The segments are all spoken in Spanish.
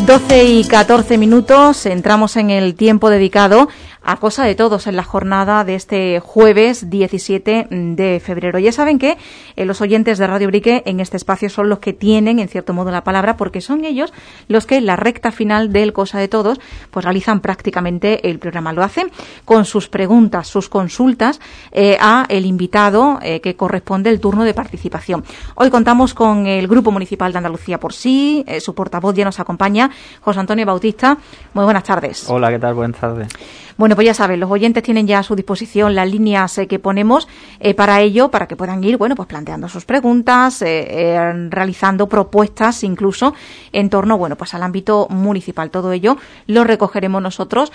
12:14, entramos en el tiempo dedicado a Cosa de Todos en la jornada de este jueves 17 de febrero. Ya saben que los oyentes de Radio Brique en este espacio son los que tienen, en cierto modo, la palabra, porque son ellos los que en la recta final del Cosa de Todos pues realizan prácticamente el programa. Lo hacen con sus preguntas, sus consultas a el invitado que corresponde el turno de participación. Hoy contamos con el Grupo Municipal de Andalucía por Sí, su portavoz ya nos acompaña, José Antonio Bautista. Muy buenas tardes. Hola, ¿qué tal? Buenas tardes. Bueno, pues ya saben, los oyentes tienen ya a su disposición las líneas que ponemos para ello, para que puedan ir, bueno, pues planteando sus preguntas, realizando propuestas incluso en torno, bueno, pues al ámbito municipal. Todo ello lo recogeremos nosotros,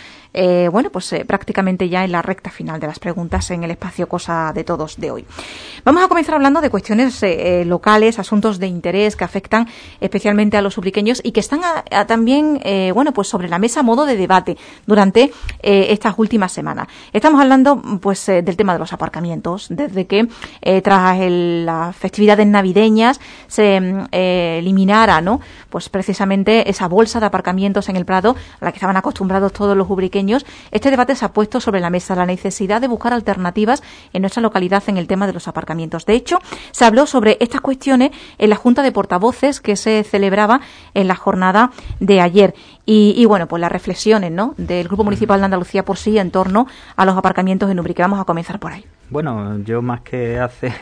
prácticamente ya en la recta final de las preguntas en el espacio Cosa de Todos de hoy. Vamos a comenzar hablando de cuestiones locales, asuntos de interés que afectan especialmente a los ubriqueños y que están también, pues sobre la mesa a modo de debate durante estas últimas semanas. Estamos hablando pues del tema de los aparcamientos, desde que tras las festividades navideñas se eliminara, ¿no?, pues precisamente esa bolsa de aparcamientos en el Prado a la que estaban acostumbrados todos los ubriqueños. Este debate se ha puesto sobre la mesa la necesidad de buscar alternativas en nuestra localidad en el tema de los aparcamientos. De hecho, se habló sobre estas cuestiones en la Junta de Portavoces que se celebraba en la jornada de ayer. Y bueno, pues las reflexiones, ¿no?, del Grupo Municipal de Andalucía por Sí en torno a los aparcamientos en Ubrique. Vamos a comenzar por ahí. Bueno, yo más que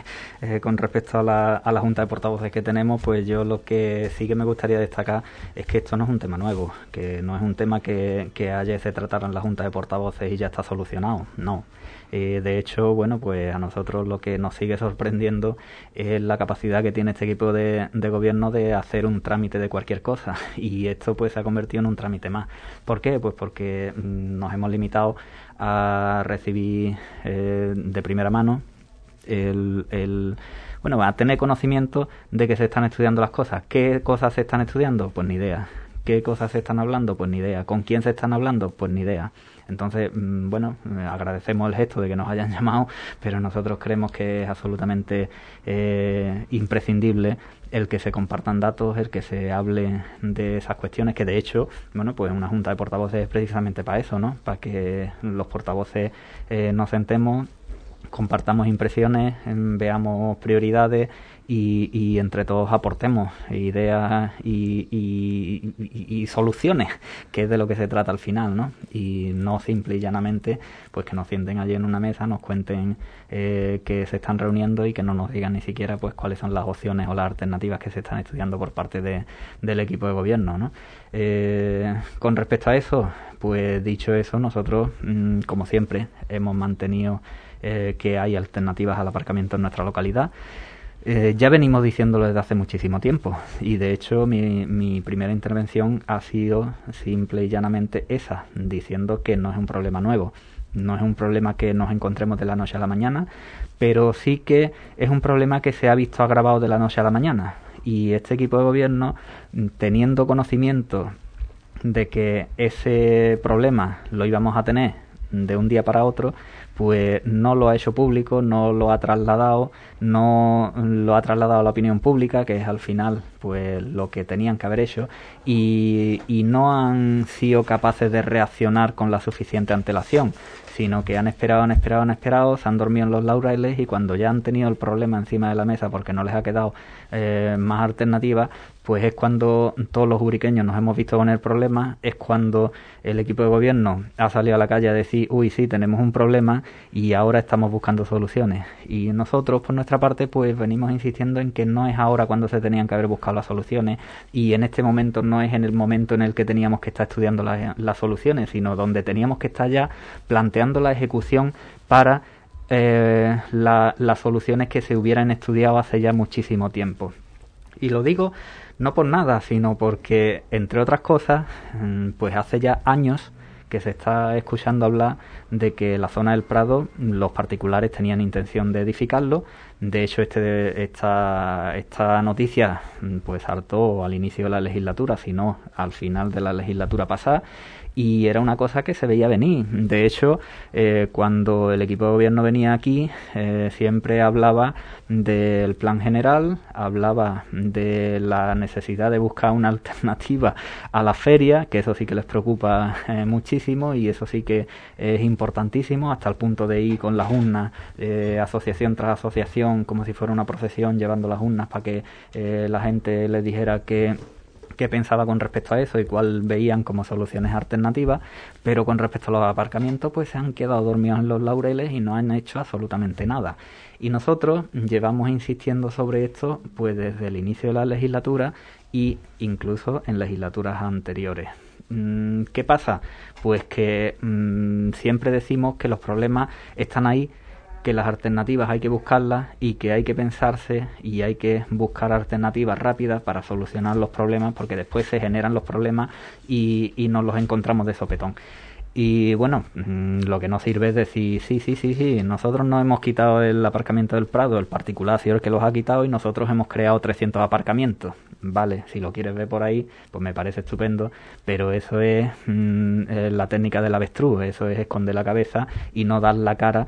con respecto a la Junta de Portavoces que tenemos, pues yo lo que sí que me gustaría destacar es que esto no es un tema nuevo, que no es un tema que ayer se tratara en la Junta de Portavoces y ya está solucionado, no. De hecho, bueno, pues a nosotros lo que nos sigue sorprendiendo es la capacidad que tiene este equipo de gobierno de hacer un trámite de cualquier cosa, y esto pues se ha convertido en un trámite más. ¿Por qué? Pues porque nos hemos limitado a recibir de primera mano a tener conocimiento de que se están estudiando las cosas. ¿Qué cosas se están estudiando? Pues ni idea. ¿Qué cosas se están hablando? Pues ni idea. ¿Con quién se están hablando? Pues ni idea. Entonces, agradecemos el gesto de que nos hayan llamado, pero nosotros creemos que es absolutamente imprescindible el que se compartan datos, el que se hable de esas cuestiones, que de hecho, pues una junta de portavoces es precisamente para eso, ¿no? Para que los portavoces nos sentemos, compartamos impresiones, veamos prioridades y entre todos aportemos ideas y soluciones, que es de lo que se trata al final, ¿no? Y no simple y llanamente pues que nos sienten allí en una mesa, nos cuenten que se están reuniendo y que no nos digan ni siquiera pues cuáles son las opciones o las alternativas que se están estudiando por parte del equipo de gobierno, ¿no? Con respecto a eso, pues dicho eso, nosotros como siempre hemos mantenido que hay alternativas al aparcamiento en nuestra localidad. Ya venimos diciéndolo desde hace muchísimo tiempo, y de hecho mi primera intervención ha sido simple y llanamente esa, diciendo que no es un problema nuevo, no es un problema que nos encontremos de la noche a la mañana, pero sí que es un problema que se ha visto agravado de la noche a la mañana, y este equipo de gobierno, teniendo conocimiento de que ese problema lo íbamos a tener de un día para otro, pues no lo ha hecho público, no lo ha trasladado a la opinión pública, que es al final pues lo que tenían que haber hecho, y no han sido capaces de reaccionar con la suficiente antelación, sino que han esperado, se han dormido en los laureles, y cuando ya han tenido el problema encima de la mesa porque no les ha quedado más alternativas, pues es cuando todos los ubriqueños nos hemos visto con el problema, es cuando el equipo de gobierno ha salido a la calle a decir, uy, sí, tenemos un problema y ahora estamos buscando soluciones. Y nosotros, por nuestra parte, pues venimos insistiendo en que no es ahora cuando se tenían que haber buscado las soluciones, y en este momento no es en el momento en el que teníamos que estar estudiando las soluciones, sino donde teníamos que estar ya planteando la ejecución para las soluciones que se hubieran estudiado hace ya muchísimo tiempo. Y lo digo no por nada, sino porque, entre otras cosas, pues hace ya años que se está escuchando hablar de que la zona del Prado los particulares tenían intención de edificarlo. De hecho, esta noticia pues saltó al inicio de la legislatura, sino al final de la legislatura pasada, y era una cosa que se veía venir. De hecho, cuando el equipo de gobierno venía aquí, siempre hablaba del plan general, hablaba de la necesidad de buscar una alternativa a la feria, que eso sí que les preocupa muchísimo, y eso sí que es importantísimo, hasta el punto de ir con las urnas, asociación tras asociación, como si fuera una procesión, llevando las urnas para que la gente les dijera qué pensaba con respecto a eso y cuál veían como soluciones alternativas. Pero con respecto a los aparcamientos, pues se han quedado dormidos en los laureles y no han hecho absolutamente nada. Y nosotros llevamos insistiendo sobre esto pues desde el inicio de la legislatura e incluso en legislaturas anteriores. ¿Qué pasa? Pues que siempre decimos que los problemas están ahí, que las alternativas hay que buscarlas y que hay que pensarse y hay que buscar alternativas rápidas para solucionar los problemas, porque después se generan los problemas y nos los encontramos de sopetón. Y bueno, lo que no sirve es decir, sí, nosotros no hemos quitado el aparcamiento del Prado, el particular ha sido el que los ha quitado y nosotros hemos creado 300 aparcamientos. Vale, si lo quieres ver por ahí, pues me parece estupendo, pero eso es la técnica del avestruz, eso es esconder la cabeza y no dar la cara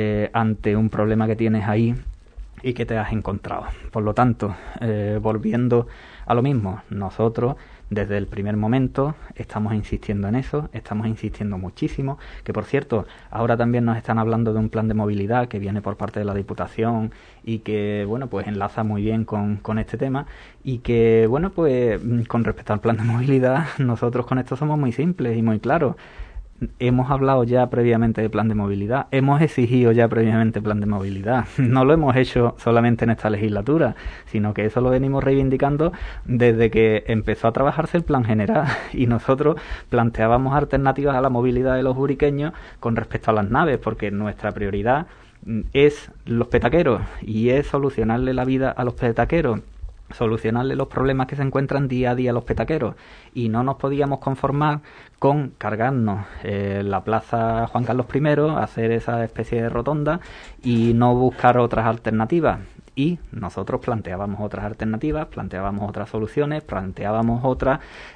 ante un problema que tienes ahí y que te has encontrado. Por lo tanto, volviendo a lo mismo, nosotros desde el primer momento estamos insistiendo en eso, estamos insistiendo muchísimo, que por cierto, ahora también nos están hablando de un plan de movilidad que viene por parte de la Diputación y que, bueno, pues enlaza muy bien con este tema y que, bueno, pues con respecto al plan de movilidad, nosotros con esto somos muy simples y muy claros. Hemos hablado ya previamente de plan de movilidad, hemos exigido ya previamente plan de movilidad. No lo hemos hecho solamente en esta legislatura, sino que eso lo venimos reivindicando desde que empezó a trabajarse el plan general y nosotros planteábamos alternativas a la movilidad de los uriqueños con respecto a las naves, porque nuestra prioridad es los petaqueros y es solucionarle la vida a los petaqueros, solucionarle los problemas que se encuentran día a día los petaqueros, y no nos podíamos conformar con cargarnos la plaza Juan Carlos I, hacer esa especie de rotonda y no buscar otras alternativas. Y nosotros planteábamos otras alternativas, planteábamos otras soluciones, planteábamos otras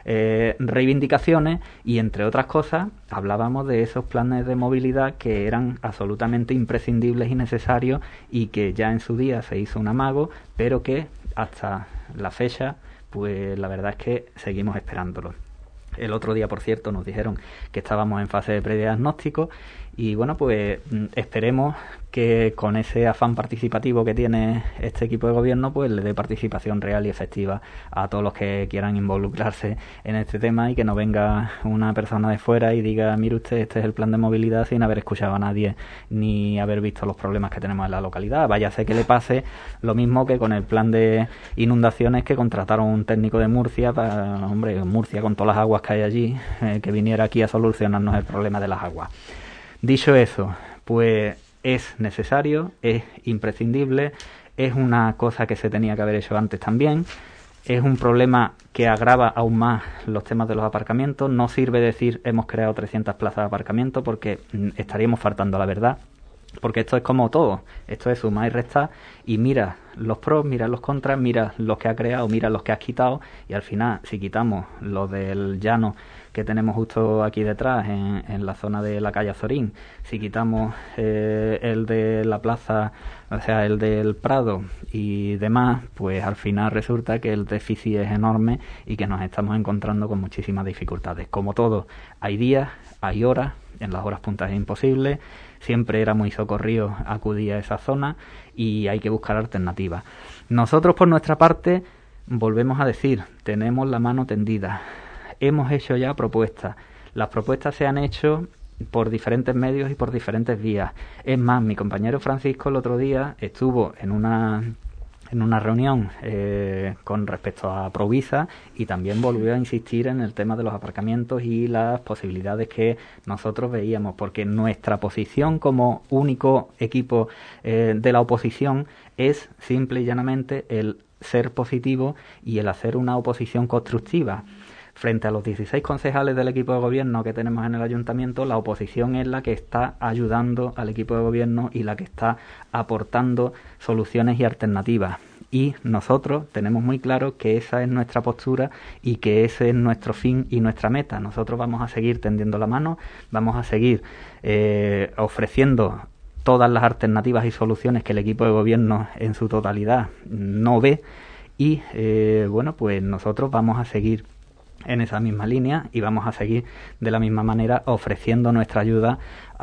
reivindicaciones y, entre otras cosas, hablábamos de esos planes de movilidad que eran absolutamente imprescindibles y necesarios y que ya en su día se hizo un amago, pero que hasta la fecha, pues la verdad es que seguimos esperándolo. El otro día, por cierto, nos dijeron que estábamos en fase de prediagnóstico y bueno, pues esperemos que con ese afán participativo que tiene este equipo de gobierno, pues le dé participación real y efectiva a todos los que quieran involucrarse en este tema y que no venga una persona de fuera y diga, mire usted, este es el plan de movilidad, sin haber escuchado a nadie ni haber visto los problemas que tenemos en la localidad. Váyase que le pase lo mismo que con el plan de inundaciones, que contrataron un técnico de Murcia para, hombre, Murcia con todas las aguas que hay allí, que viniera aquí a solucionarnos el problema de las aguas. Dicho eso, pues es necesario, es imprescindible, es una cosa que se tenía que haber hecho antes también, es un problema que agrava aún más los temas de los aparcamientos. No sirve decir hemos creado 300 plazas de aparcamiento porque estaríamos faltando a la verdad, porque esto es como todo, esto es sumar y restar y mira los pros, mira los contras, mira los que ha creado, mira los que has quitado y al final si quitamos los del llano que tenemos justo aquí detrás en la zona de la calle Azorín, si quitamos el de la plaza, o sea el del Prado y demás, pues al final resulta que el déficit es enorme y que nos estamos encontrando con muchísimas dificultades. Como todo, hay días, hay horas, en las horas puntas es imposible, siempre era muy socorrido acudir a esa zona y hay que buscar alternativas. Nosotros por nuestra parte volvemos a decir, tenemos la mano tendida, hemos hecho ya propuestas, las propuestas se han hecho por diferentes medios y por diferentes vías. Es más, mi compañero Francisco el otro día estuvo en una reunión con respecto a Provisa y también volvió a insistir en el tema de los aparcamientos y las posibilidades que nosotros veíamos, porque nuestra posición como único equipo de la oposición es simple y llanamente el ser positivo y el hacer una oposición constructiva. Frente a los 16 concejales del equipo de gobierno que tenemos en el ayuntamiento, la oposición es la que está ayudando al equipo de gobierno y la que está aportando soluciones y alternativas. y nosotros tenemos muy claro que esa es nuestra postura y que ese es nuestro fin y nuestra meta. Nosotros vamos a seguir tendiendo la mano, vamos a seguir ofreciendo todas las alternativas y soluciones que el equipo de gobierno en su totalidad no ve y pues nosotros vamos a seguir en esa misma línea y vamos a seguir de la misma manera ofreciendo nuestra ayuda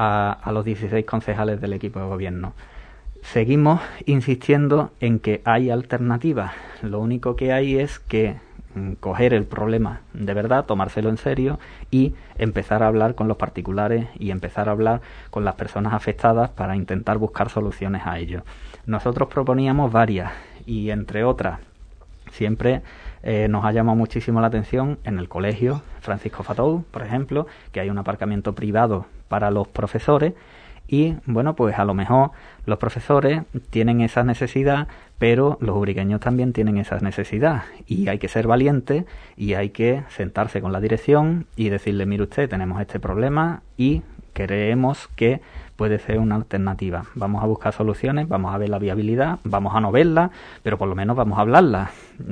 a los 16 concejales del equipo de gobierno. Seguimos insistiendo en que hay alternativas. Lo único que hay es que coger el problema de verdad, tomárselo en serio y empezar a hablar con los particulares y empezar a hablar con las personas afectadas para intentar buscar soluciones a ello. Nosotros proponíamos varias y entre otras siempre nos ha llamado muchísimo la atención en el colegio Francisco Fatou, por ejemplo, que hay un aparcamiento privado para los profesores. Y bueno, pues a lo mejor los profesores tienen esa necesidad, pero los ubriqueños también tienen esa necesidad. Y hay que ser valientes y hay que sentarse con la dirección y decirle, mire usted, tenemos este problema y creemos que puede ser una alternativa. Vamos a buscar soluciones, vamos a ver la viabilidad, vamos a no verla, pero por lo menos vamos a hablarla.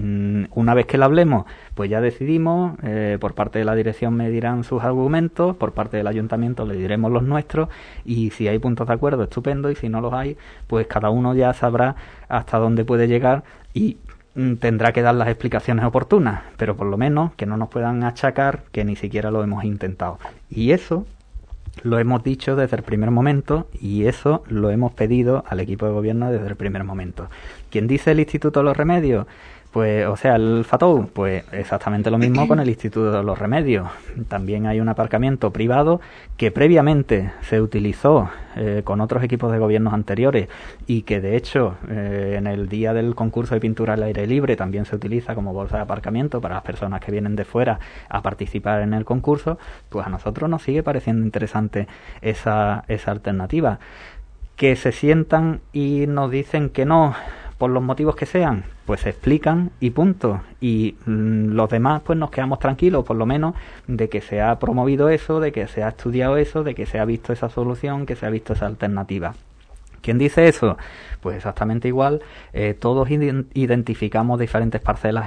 Una vez que la hablemos, pues ya decidimos, por parte de la dirección me dirán sus argumentos, por parte del ayuntamiento le diremos los nuestros, y si hay puntos de acuerdo, estupendo, y si no los hay, pues cada uno ya sabrá hasta dónde puede llegar y tendrá que dar las explicaciones oportunas, pero por lo menos que no nos puedan achacar que ni siquiera lo hemos intentado. Y eso lo hemos dicho desde el primer momento y eso lo hemos pedido al equipo de gobierno desde el primer momento. ¿Quién dice el Instituto de los Remedios? Pues, o sea, el FATOU, pues exactamente lo mismo con el Instituto de los Remedios. También hay un aparcamiento privado que previamente se utilizó con otros equipos de gobiernos anteriores y que de hecho en el día del concurso de pintura al aire libre también se utiliza como bolsa de aparcamiento para las personas que vienen de fuera a participar en el concurso. Pues a nosotros nos sigue pareciendo interesante esa alternativa. Que se sientan y nos dicen que no por los motivos que sean, pues se explican y punto. Y los demás pues nos quedamos tranquilos, por lo menos, de que se ha promovido eso, de que se ha estudiado eso, de que se ha visto esa solución, que se ha visto esa alternativa. ¿Quién dice eso? Pues exactamente igual. Todos identificamos diferentes parcelas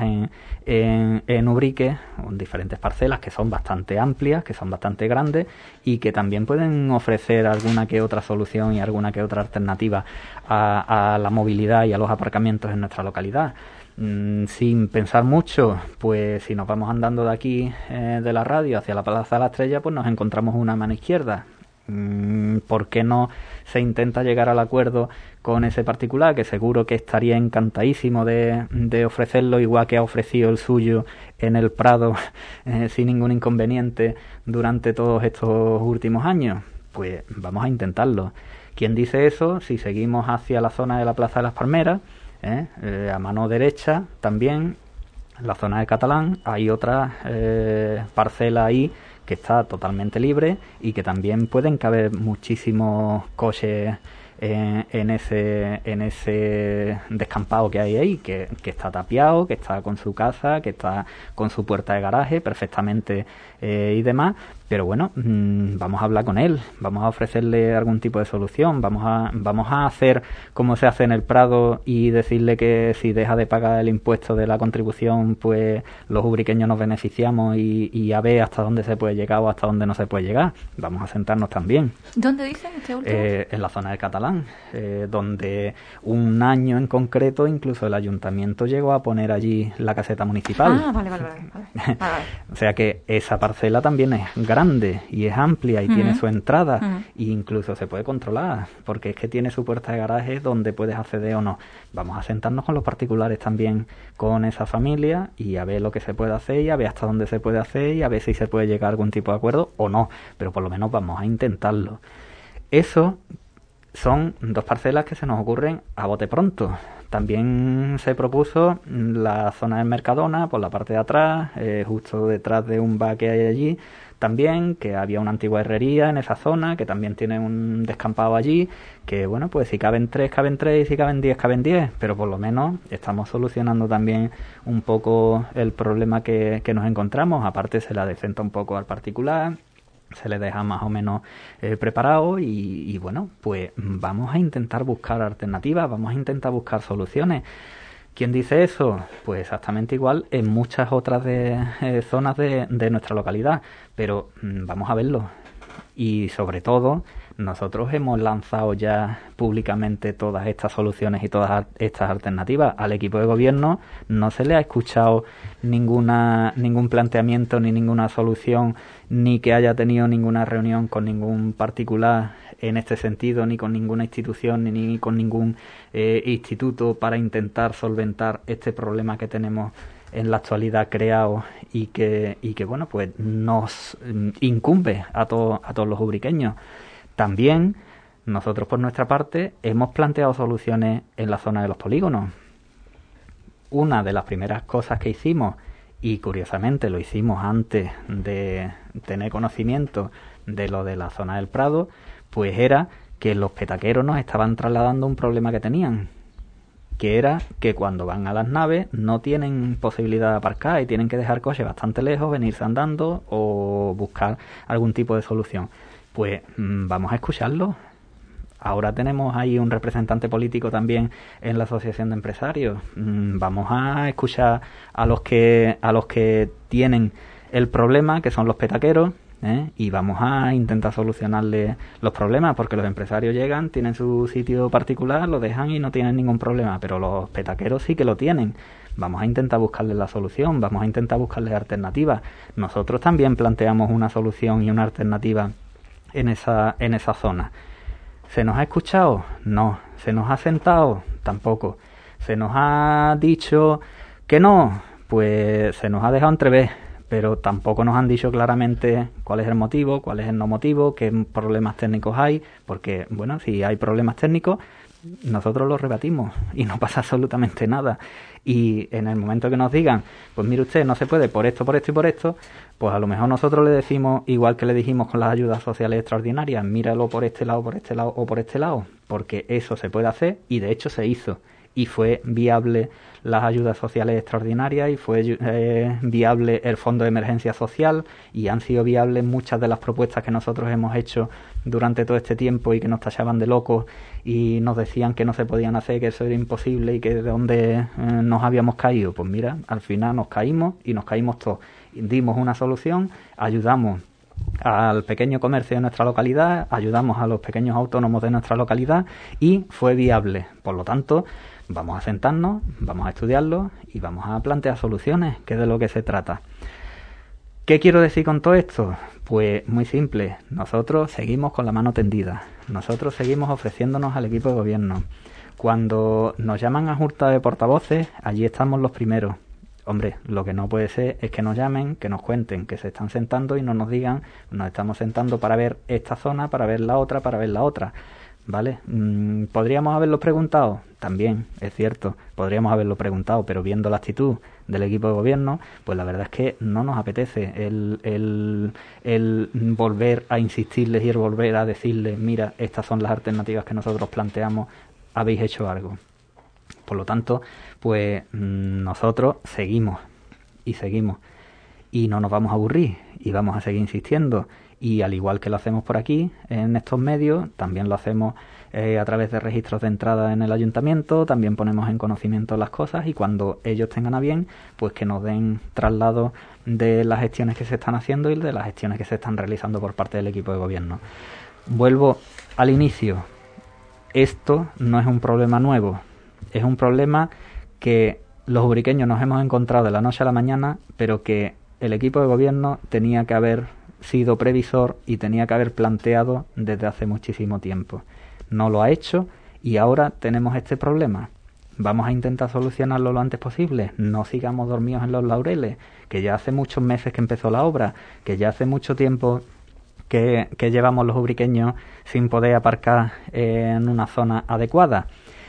en Ubrique, diferentes parcelas que son bastante amplias, que son bastante grandes y que también pueden ofrecer alguna que otra solución y alguna que otra alternativa a la movilidad y a los aparcamientos en nuestra localidad. Sin pensar mucho, pues si nos vamos andando de aquí de la radio hacia la Plaza de la Estrella, pues nos encontramos una mano izquierda. ¿Por qué no se intenta llegar al acuerdo con ese particular, que seguro que estaría encantadísimo de ofrecerlo, igual que ha ofrecido el suyo en el Prado sin ningún inconveniente durante todos estos últimos años? Pues vamos a intentarlo. ¿Quién dice eso? Si seguimos hacia la zona de la Plaza de las Palmeras, a mano derecha también, en la zona de Catalán, hay otra parcela ahí que está totalmente libre y que también pueden caber muchísimos coches en ese descampado que hay ahí, que está tapiado, que está con su casa, que está con su puerta de garaje perfectamente y demás. Pero bueno, vamos a hablar con él, vamos a ofrecerle algún tipo de solución, vamos a hacer como se hace en el Prado y decirle que si deja de pagar el impuesto de la contribución, pues los ubriqueños nos beneficiamos y a ver hasta dónde se puede llegar o hasta dónde no se puede llegar. Vamos a sentarnos también. ¿Dónde dicen este último? En la zona de Catalán, donde un año en concreto incluso el ayuntamiento llegó a poner allí la caseta municipal. Ah, vale. O sea que esa parcela también es grande y es amplia y tiene su entrada e incluso se puede controlar porque es que tiene su puerta de garaje donde puedes acceder o no. Vamos a sentarnos con los particulares también, con esa familia, y a ver lo que se puede hacer y a ver hasta dónde se puede hacer y a ver si se puede llegar a algún tipo de acuerdo o no, pero por lo menos vamos a intentarlo. Eso son dos parcelas que se nos ocurren a bote pronto. También se propuso la zona del Mercadona, por la parte de atrás, justo detrás de un bar que hay allí, también, que había una antigua herrería en esa zona, que también tiene un descampado allí, que bueno, pues si caben 3, caben 3, y si caben 10, caben 10, pero por lo menos estamos solucionando también un poco el problema que nos encontramos. Aparte se le adecenta un poco al particular, se le deja más o menos preparado y bueno, pues vamos a intentar buscar alternativas, vamos a intentar buscar soluciones. ¿Quién dice eso? Pues exactamente igual en muchas otras zonas de nuestra localidad, pero vamos a verlo. Y sobre todo, nosotros hemos lanzado ya públicamente todas estas soluciones y todas estas alternativas. Al equipo de gobierno no se le ha escuchado ningún planteamiento ni ninguna solución, ni que haya tenido ninguna reunión con ningún particular en este sentido, ni con ninguna institución, ni con ningún instituto para intentar solventar este problema que tenemos en la actualidad creado y que bueno, pues nos incumbe a todos los ubriqueños. También nosotros por nuestra parte hemos planteado soluciones en la zona de los polígonos. Una de las primeras cosas que hicimos, y curiosamente lo hicimos antes de tener conocimiento de lo de la zona del Prado, pues era que los petaqueros nos estaban trasladando un problema que tenían, que era que cuando van a las naves no tienen posibilidad de aparcar y tienen que dejar coche bastante lejos, venirse andando o buscar algún tipo de solución. Pues vamos a escucharlo. Ahora tenemos ahí un representante político también en la Asociación de Empresarios. Vamos a escuchar a los que tienen el problema, que son los petaqueros, y vamos a intentar solucionarles los problemas, porque los empresarios llegan, tienen su sitio particular, lo dejan y no tienen ningún problema, pero los petaqueros sí que lo tienen. Vamos a intentar buscarles la solución, vamos a intentar buscarles alternativas. Nosotros también planteamos una solución y una alternativa en esa zona. ¿Se nos ha escuchado? No. ¿Se nos ha sentado? Tampoco. ¿Se nos ha dicho que no? Pues se nos ha dejado entrever, pero tampoco nos han dicho claramente cuál es el motivo, cuál es el no motivo, qué problemas técnicos hay, porque, bueno, si hay problemas técnicos, nosotros los rebatimos y no pasa absolutamente nada. Y en el momento que nos digan, pues mire usted, no se puede por esto, por esto y por esto, pues a lo mejor nosotros le decimos, igual que le dijimos con las ayudas sociales extraordinarias, míralo por este lado o por este lado, porque eso se puede hacer y de hecho se hizo. Y fue viable las ayudas sociales extraordinarias y fue viable el Fondo de Emergencia Social y han sido viables muchas de las propuestas que nosotros hemos hecho durante todo este tiempo y que nos tachaban de locos y nos decían que no se podían hacer, que eso era imposible y que de dónde nos habíamos caído. Pues mira, al final nos caímos y nos caímos todos. Dimos una solución, ayudamos al pequeño comercio de nuestra localidad, ayudamos a los pequeños autónomos de nuestra localidad y fue viable. Por lo tanto, vamos a sentarnos, vamos a estudiarlo y vamos a plantear soluciones, que es de lo que se trata. ¿Qué quiero decir con todo esto? Pues muy simple, nosotros seguimos con la mano tendida, nosotros seguimos ofreciéndonos al equipo de gobierno. Cuando nos llaman a junta de portavoces, allí estamos los primeros. Hombre, lo que no puede ser es que nos llamen, que nos cuenten que se están sentando y no nos digan, nos estamos sentando para ver esta zona, para ver la otra, para ver la otra. ¿Vale? ¿Podríamos haberlo preguntado? También, es cierto, podríamos haberlo preguntado, pero viendo la actitud del equipo de gobierno, pues la verdad es que no nos apetece el volver a insistirles y el volver a decirles, mira, estas son las alternativas que nosotros planteamos, habéis hecho algo. Por lo tanto, pues nosotros seguimos y no nos vamos a aburrir y vamos a seguir insistiendo. Y al igual que lo hacemos por aquí, en estos medios, también lo hacemos a través de registros de entrada en el ayuntamiento, también ponemos en conocimiento las cosas y cuando ellos tengan a bien, pues que nos den traslado de las gestiones que se están haciendo y de las gestiones que se están realizando por parte del equipo de gobierno. Vuelvo al inicio. Esto no es un problema nuevo, es un problema que los ubriqueños nos hemos encontrado de la noche a la mañana, pero que el equipo de gobierno tenía que haber sido previsor y tenía que haber planteado desde hace muchísimo tiempo. No lo ha hecho y ahora tenemos este problema. Vamos a intentar solucionarlo lo antes posible. No sigamos dormidos en los laureles, que ya hace muchos meses que empezó la obra, que ya hace mucho tiempo que llevamos los ubriqueños sin poder aparcar en una zona adecuada.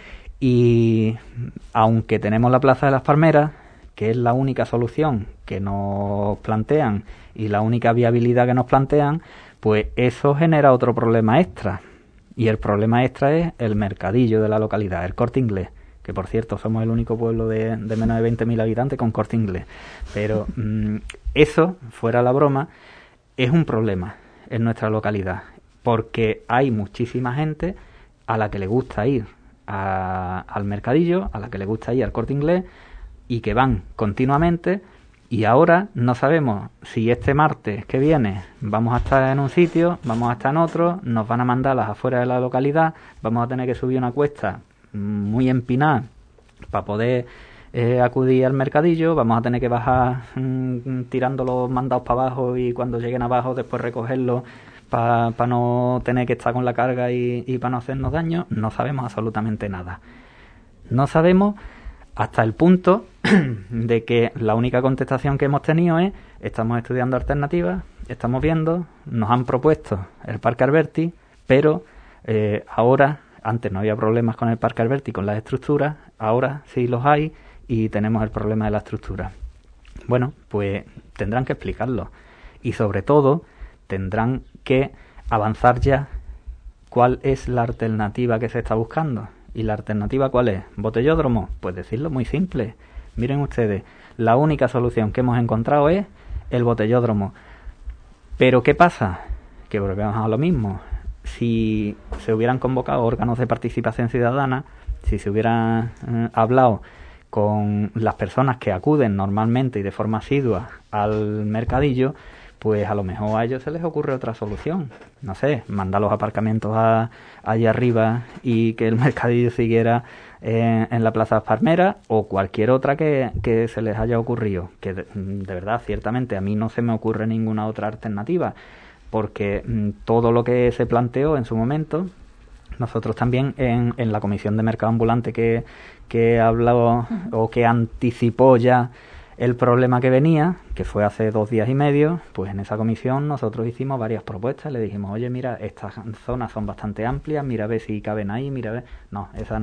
Y aunque tenemos la Plaza de las Palmeras, que es la única solución que nos plantean y la única viabilidad que nos plantean, pues eso genera otro problema extra. Y el problema extra es el mercadillo de la localidad, el Corte Inglés, que por cierto somos el único pueblo de menos de 20.000 habitantes con Corte Inglés. Pero eso, fuera la broma, es un problema en nuestra localidad, porque hay muchísima gente a la que le gusta ir al mercadillo, a la que le gusta ir al Corte Inglés, y que van continuamente, y ahora no sabemos si este martes que viene vamos a estar en un sitio, vamos a estar en otro, nos van a mandar a las afueras de la localidad, vamos a tener que subir una cuesta muy empinada para poder acudir al mercadillo, vamos a tener que bajar tirando los mandados para abajo y cuando lleguen abajo después recogerlos para no tener que estar con la carga y para no hacernos daño. No sabemos absolutamente nada. No sabemos hasta el punto de que la única contestación que hemos tenido es: estamos estudiando alternativas, estamos viendo, nos han propuesto el Parque Alberti, pero ahora, antes no había problemas con el Parque Alberti, con las estructuras, ahora sí los hay y tenemos el problema de la estructura. Bueno, pues tendrán que explicarlo y sobre todo tendrán que avanzar ya cuál es la alternativa que se está buscando. ¿Y la alternativa cuál es? ¿Botellódromo? Pues decirlo muy simple. Miren ustedes, la única solución que hemos encontrado es el botellódromo. Pero ¿qué pasa? Que volvemos a lo mismo. Si se hubieran convocado órganos de participación ciudadana, si se hubiera hablado con las personas que acuden normalmente y de forma asidua al mercadillo, pues a lo mejor a ellos se les ocurre otra solución. No sé, mandar los aparcamientos allá arriba y que el mercadillo siguiera en la Plaza Palmera o cualquier otra que se les haya ocurrido. Que de verdad, ciertamente, a mí no se me ocurre ninguna otra alternativa, porque todo lo que se planteó en su momento, nosotros también en la Comisión de Mercado Ambulante que habló o que anticipó ya el problema que venía, que fue hace 2 días y medio, pues en esa comisión nosotros hicimos varias propuestas. Le dijimos: oye, mira, estas zonas son bastante amplias, mira a ver si caben ahí, mira a ver. No, esa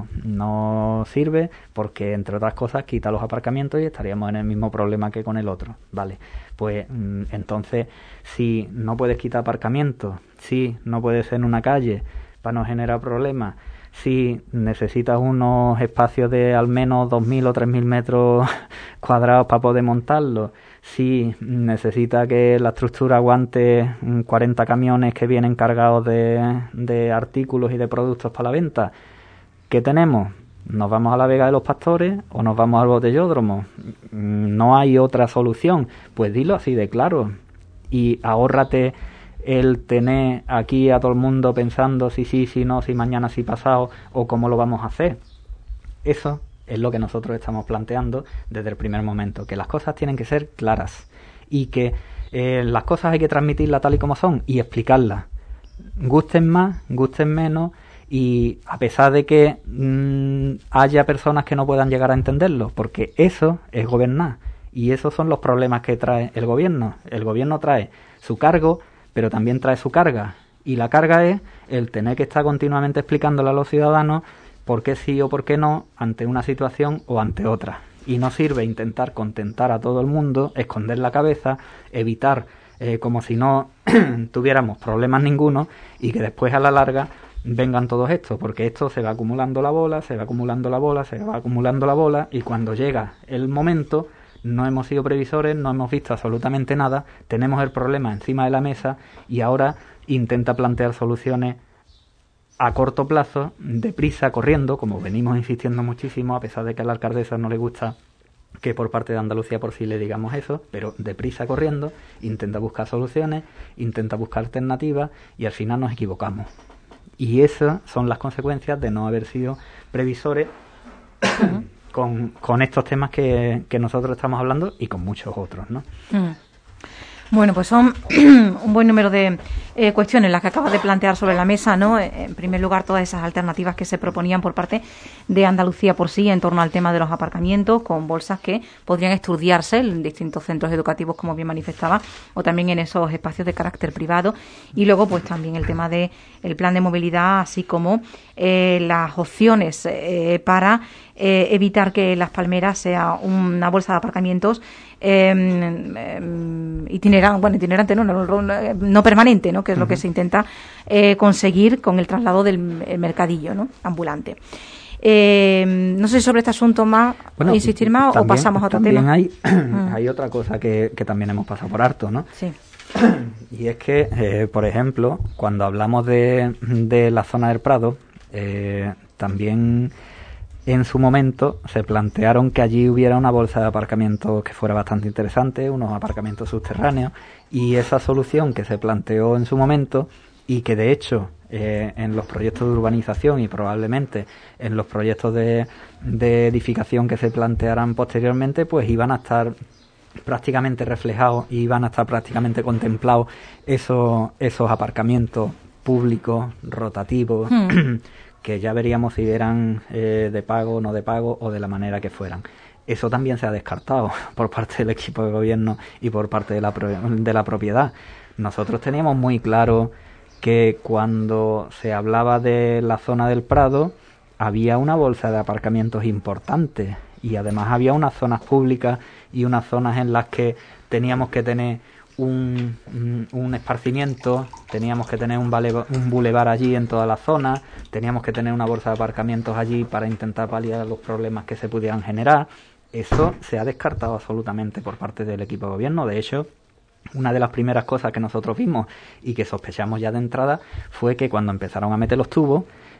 no sirve porque, entre otras cosas, quita los aparcamientos y estaríamos en el mismo problema que con el otro. Vale, pues entonces, si no puedes quitar aparcamientos, si no puedes en una calle para no generar problemas, si necesitas unos espacios de al menos 2.000 o 3.000 metros cuadrados para poder montarlo, si necesitas que la estructura aguante 40 camiones que vienen cargados de artículos y de productos para la venta, ¿qué tenemos? ¿Nos vamos a la Vega de los Pastores o nos vamos al Botellódromo? No hay otra solución. Pues dilo así de claro y ahórrate el tener aquí a todo el mundo pensando si sí, si no, si mañana, si pasado o cómo lo vamos a hacer. Eso es lo que nosotros estamos planteando desde el primer momento, que las cosas tienen que ser claras y que las cosas hay que transmitirlas tal y como son y explicarlas. Gusten más, gusten menos, y a pesar de que haya personas que no puedan llegar a entenderlo, porque eso es gobernar y esos son los problemas que trae el gobierno. El gobierno trae su cargo, pero también trae su carga, y la carga es el tener que estar continuamente explicándole a los ciudadanos por qué sí o por qué no ante una situación o ante otra. Y no sirve intentar contentar a todo el mundo, esconder la cabeza, evitar como si no tuviéramos problemas ninguno y que después a la larga vengan todos estos, porque esto se va acumulando la bola, se va acumulando la bola, se va acumulando la bola, y cuando llega el momento no hemos sido previsores, no hemos visto absolutamente nada, tenemos el problema encima de la mesa y ahora intenta plantear soluciones a corto plazo, deprisa, corriendo, como venimos insistiendo muchísimo, a pesar de que a la alcaldesa no le gusta que por parte de Andalucía por sí le digamos eso, pero deprisa, corriendo, intenta buscar soluciones, intenta buscar alternativas y al final nos equivocamos. Y esas son las consecuencias de no haber sido previsores con estos temas que nosotros estamos hablando y con muchos otros, ¿no? Bueno, pues son un buen número de cuestiones las que acabas de plantear sobre la mesa, ¿no? En primer lugar, todas esas alternativas que se proponían por parte de Andalucía por sí en torno al tema de los aparcamientos, con bolsas que podrían estudiarse en distintos centros educativos, como bien manifestaba, o también en esos espacios de carácter privado. Y luego, pues también el tema de el plan de movilidad, así como las opciones para evitar que Las Palmeras sea una bolsa de aparcamientos itinerante, no permanente, ¿no? Que es lo que se intenta conseguir con el traslado del mercadillo, ¿no? Ambulante. No sé sobre este asunto más, insistir más también, o pasamos a otro tema. También hay otra cosa que también hemos pasado por harto, ¿no? Sí. Y es que, por ejemplo, cuando hablamos de la zona del Prado, También en su momento se plantearon que allí hubiera una bolsa de aparcamientos que fuera bastante interesante, unos aparcamientos subterráneos, y esa solución que se planteó en su momento y que de hecho en los proyectos de urbanización y probablemente en los proyectos de edificación que se plantearan posteriormente, pues iban a estar prácticamente reflejados y iban a estar prácticamente contemplados esos aparcamientos públicos, rotativos, que ya veríamos si eran de pago o no de pago o de la manera que fueran. Eso también se ha descartado por parte del equipo de gobierno y por parte de la propiedad. Nosotros teníamos muy claro que cuando se hablaba de la zona del Prado había una bolsa de aparcamientos importante y además había unas zonas públicas y unas zonas en las que teníamos que tener un esparcimiento, teníamos que tener un bulevar allí en toda la zona, teníamos que tener una bolsa de aparcamientos allí para intentar paliar los problemas que se pudieran generar. Eso se ha descartado absolutamente por parte del equipo de gobierno. De hecho, una de las primeras cosas que nosotros vimos y que sospechamos ya de entrada fue que cuando empezaron a meter los tubos,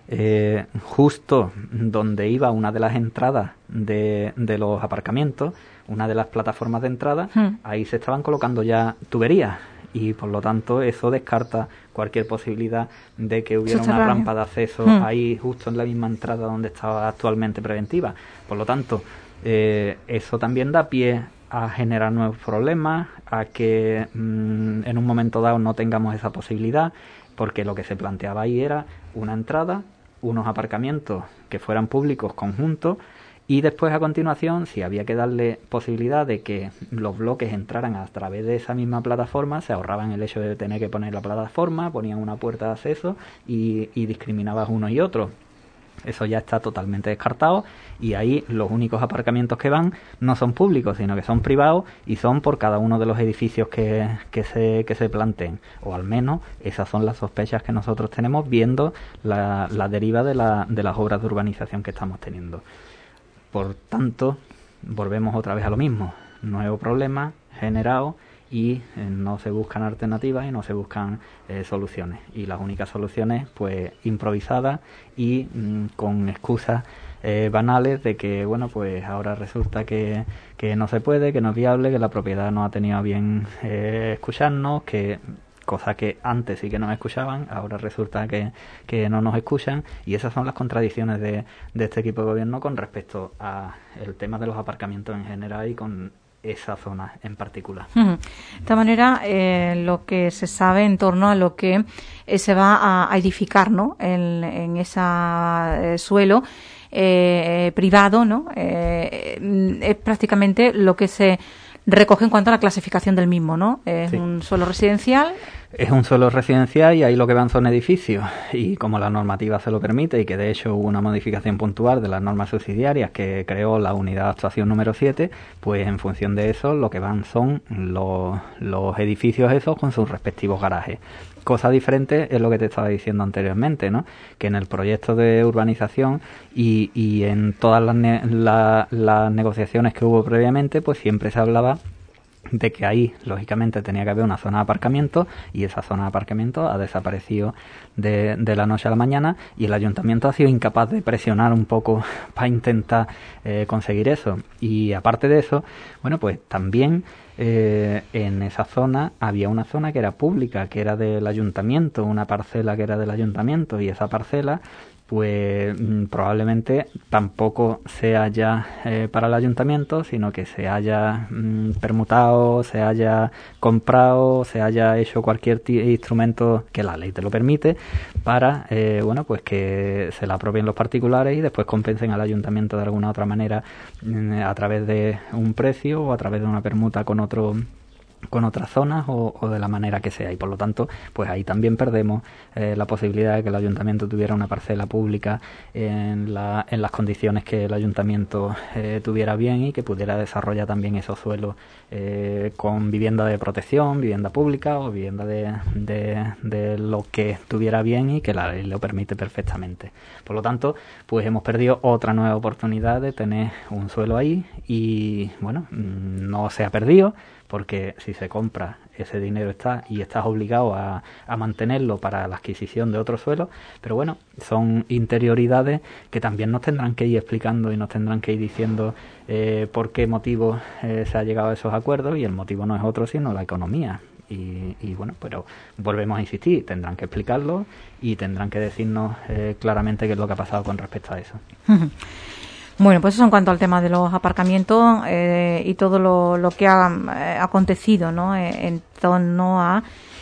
justo donde iba una de las entradas de los aparcamientos, una de las plataformas de entrada, ahí se estaban colocando ya tuberías y por lo tanto eso descarta cualquier posibilidad de que hubiera una rampa de acceso ahí justo en la misma entrada donde estaba actualmente preventiva. Por lo tanto, eso también da pie a generar nuevos problemas, a que en un momento dado no tengamos esa posibilidad, porque lo que se planteaba ahí era una entrada, unos aparcamientos que fueran públicos conjuntos y después a continuación, si había que darle posibilidad de que los bloques entraran a través de esa misma plataforma, se ahorraban el hecho de tener que poner la plataforma, ponían una puerta de acceso y discriminabas uno y otro. Eso ya está totalmente descartado y ahí los únicos aparcamientos que van no son públicos, sino que son privados y son por cada uno de los edificios que se planteen. O al menos esas son las sospechas que nosotros tenemos viendo la deriva de las obras de urbanización que estamos teniendo. Por tanto, volvemos otra vez a lo mismo. Nuevo problema generado y no se buscan alternativas y no se buscan soluciones. Y las únicas soluciones, pues, improvisadas y con excusas banales de que, bueno, pues ahora resulta que no se puede, que no es viable, que la propiedad no ha tenido a bien escucharnos, cosa que antes sí que nos escuchaban, ahora resulta que no nos escuchan, y esas son las contradicciones de este equipo de gobierno con respecto a el tema de los aparcamientos en general y con esa zona en particular. De esta manera, lo que se sabe en torno a lo que se va a edificar, ¿no?, en ese suelo privado, ¿no?, es prácticamente lo que se recoge en cuanto a la clasificación del mismo, ¿no? Es un suelo residencial. Es un suelo residencial y ahí lo que van son edificios. Y como la normativa se lo permite y que de hecho hubo una modificación puntual de las normas subsidiarias que creó la unidad de actuación número 7, pues en función de eso lo que van son los edificios esos con sus respectivos garajes. Cosa diferente es lo que te estaba diciendo anteriormente, ¿no? Que en el proyecto de urbanización y en todas las negociaciones que hubo previamente, pues siempre se hablaba de que ahí, lógicamente, tenía que haber una zona de aparcamiento y esa zona de aparcamiento ha desaparecido de la noche a la mañana y el ayuntamiento ha sido incapaz de presionar un poco para intentar conseguir eso. Y aparte de eso, bueno, pues también en esa zona había una zona que era pública, que era del ayuntamiento, una parcela que era del ayuntamiento, y esa parcela pues probablemente tampoco sea ya para el ayuntamiento, sino que se haya permutado, se haya comprado, se haya hecho cualquier instrumento que la ley te lo permite para bueno, pues que se la apropien los particulares y después compensen al ayuntamiento de alguna otra manera a través de un precio o a través de una permuta con otras zonas o de la manera que sea, y por lo tanto pues ahí también perdemos la posibilidad de que el ayuntamiento tuviera una parcela pública en las condiciones que el ayuntamiento tuviera bien y que pudiera desarrollar también esos suelos con vivienda de protección, vivienda pública o vivienda de lo que tuviera bien y que la ley lo permite perfectamente. Por lo tanto, pues hemos perdido otra nueva oportunidad de tener un suelo ahí y bueno, no se ha perdido, porque si se compra, ese dinero está y estás obligado a mantenerlo para la adquisición de otro suelo, pero bueno, son interioridades que también nos tendrán que ir explicando y nos tendrán que ir diciendo por qué motivo se ha llegado a esos acuerdos, y el motivo no es otro sino la economía. Y bueno, pero volvemos a insistir, tendrán que explicarlo y tendrán que decirnos claramente qué es lo que ha pasado con respecto a eso. Bueno, pues eso en cuanto al tema de los aparcamientos y todo lo que ha acontecido, ¿no? En torno a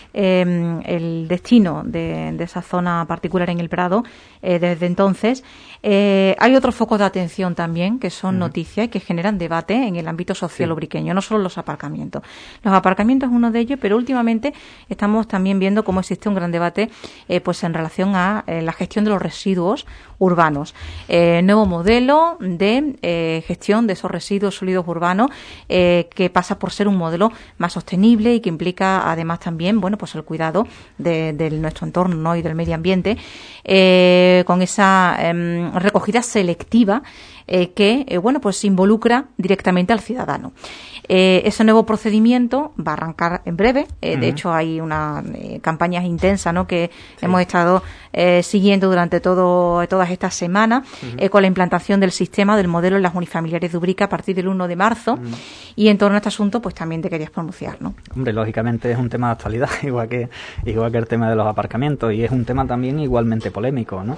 el destino de esa zona particular en el Prado desde entonces. Hay otros focos de atención también que son noticias y que generan debate en el ámbito social ubriqueño, no solo los aparcamientos. Los aparcamientos es uno de ellos, pero últimamente estamos también viendo cómo existe un gran debate pues en relación a la gestión de los residuos urbanos. Nuevo modelo de gestión de esos residuos sólidos urbanos que pasa por ser un modelo más sostenible y que implica además también, bueno, pues el cuidado de nuestro entorno, ¿no? Y del medio ambiente, con esa recogida selectiva que bueno, pues involucra directamente al ciudadano. Ese nuevo procedimiento va a arrancar en breve. De hecho, hay una campañas intensas, ¿no? Que hemos estado siguiendo durante todas estas semanas con la implantación del sistema del modelo en las unifamiliares de Ubrique a partir del 1 de marzo. Y en torno a este asunto, pues también te querías pronunciar, ¿no? Hombre, lógicamente es un tema de actualidad, igual que el tema de los aparcamientos, y es un tema también igualmente polémico, ¿no?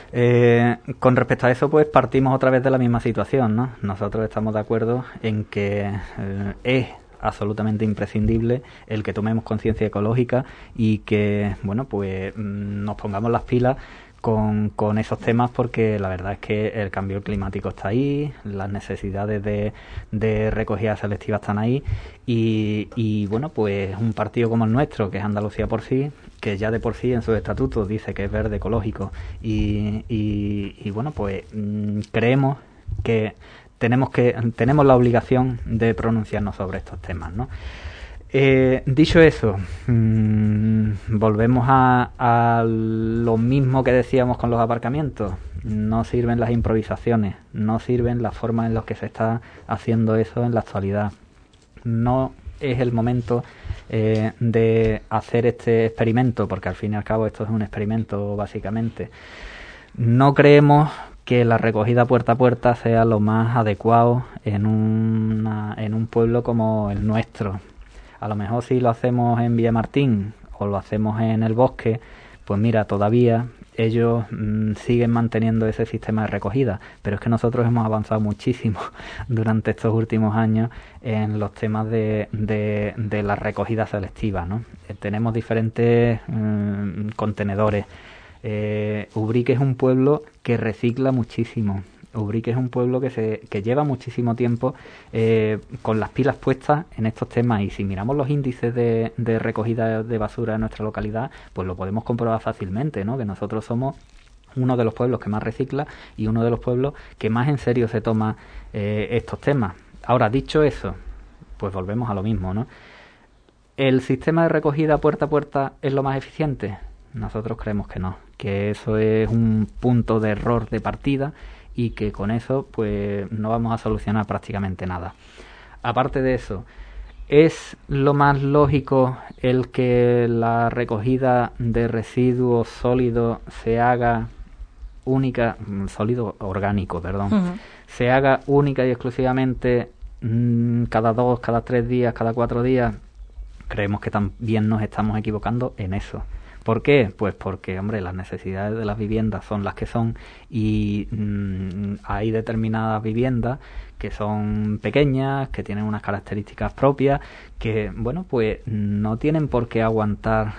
Con respecto a eso, pues partimos otra vez de la misma situación, ¿no? Nosotros estamos de acuerdo en que es absolutamente imprescindible el que tomemos conciencia ecológica y que, bueno, pues nos pongamos las pilas con esos temas, porque la verdad es que el cambio climático está ahí, las necesidades de recogida selectiva están ahí, y bueno, pues un partido como el nuestro, que es Andalucía por sí, que ya de por sí en sus estatutos dice que es verde ecológico, y bueno, pues creemos que tenemos la obligación de pronunciarnos sobre estos temas, ¿no? Dicho eso, volvemos a lo mismo que decíamos con los aparcamientos. No sirven las improvisaciones, no sirven las formas en las que se está haciendo eso en la actualidad. No es el momento de hacer este experimento, porque al fin y al cabo esto es un experimento básicamente. No creemos que la recogida puerta a puerta sea lo más adecuado en un pueblo como el nuestro. A lo mejor si lo hacemos en Villamartín o lo hacemos en el Bosque, pues mira, todavía ellos siguen manteniendo ese sistema de recogida, pero es que nosotros hemos avanzado muchísimo durante estos últimos años en los temas de la recogida selectiva, ¿no? Tenemos diferentes contenedores. Ubrique es un pueblo que recicla muchísimo. Ubrique es un pueblo que lleva muchísimo tiempo con las pilas puestas en estos temas, y si miramos los índices de recogida de basura en nuestra localidad, pues lo podemos comprobar fácilmente, ¿no? Que nosotros somos uno de los pueblos que más recicla y uno de los pueblos que más en serio se toma estos temas. Ahora, dicho eso, pues volvemos a lo mismo, ¿no? ¿El sistema de recogida puerta a puerta es lo más eficiente? Nosotros creemos que no, que eso es un punto de error de partida y que con eso pues no vamos a solucionar prácticamente nada. Aparte de eso, ¿es lo más lógico el que la recogida de residuos sólidos se haga sólido orgánico, se haga única y exclusivamente cada 2, cada 3 días, cada 4 días? Creemos que también nos estamos equivocando en eso. ¿Por qué? Pues porque, hombre, las necesidades de las viviendas son las que son, y hay determinadas viviendas que son pequeñas, que tienen unas características propias, que, bueno, pues no tienen por qué aguantar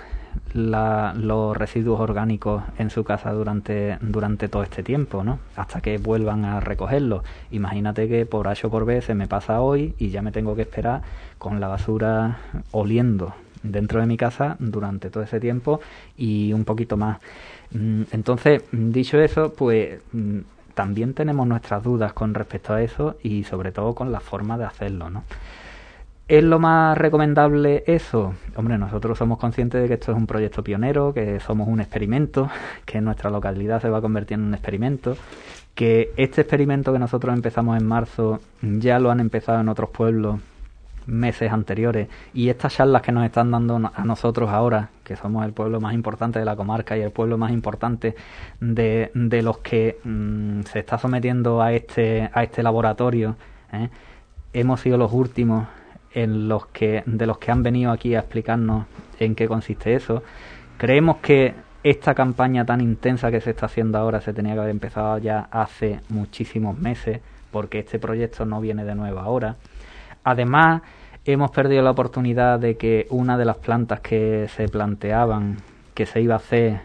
los residuos orgánicos en su casa durante todo este tiempo, ¿no? Hasta que vuelvan a recogerlos. Imagínate que por H o por B se me pasa hoy y ya me tengo que esperar con la basura oliendo dentro de mi casa durante todo ese tiempo y un poquito más. Entonces, dicho eso, pues también tenemos nuestras dudas con respecto a eso, y sobre todo con la forma de hacerlo, ¿no? ¿Es lo más recomendable eso? Hombre, nosotros somos conscientes de que esto es un proyecto pionero, que somos un experimento, que nuestra localidad se va a convertir en un experimento, que este experimento que nosotros empezamos en marzo ya lo han empezado en otros pueblos meses anteriores, y estas charlas que nos están dando a nosotros ahora, que somos el pueblo más importante de la comarca y el pueblo más importante de los que se está sometiendo a este laboratorio, hemos sido los últimos de los que han venido aquí a explicarnos en qué consiste eso. Creemos que esta campaña tan intensa que se está haciendo ahora se tenía que haber empezado ya hace muchísimos meses, porque este proyecto no viene de nuevo ahora. Además, hemos perdido la oportunidad de que una de las plantas que se planteaban que se iba a hacer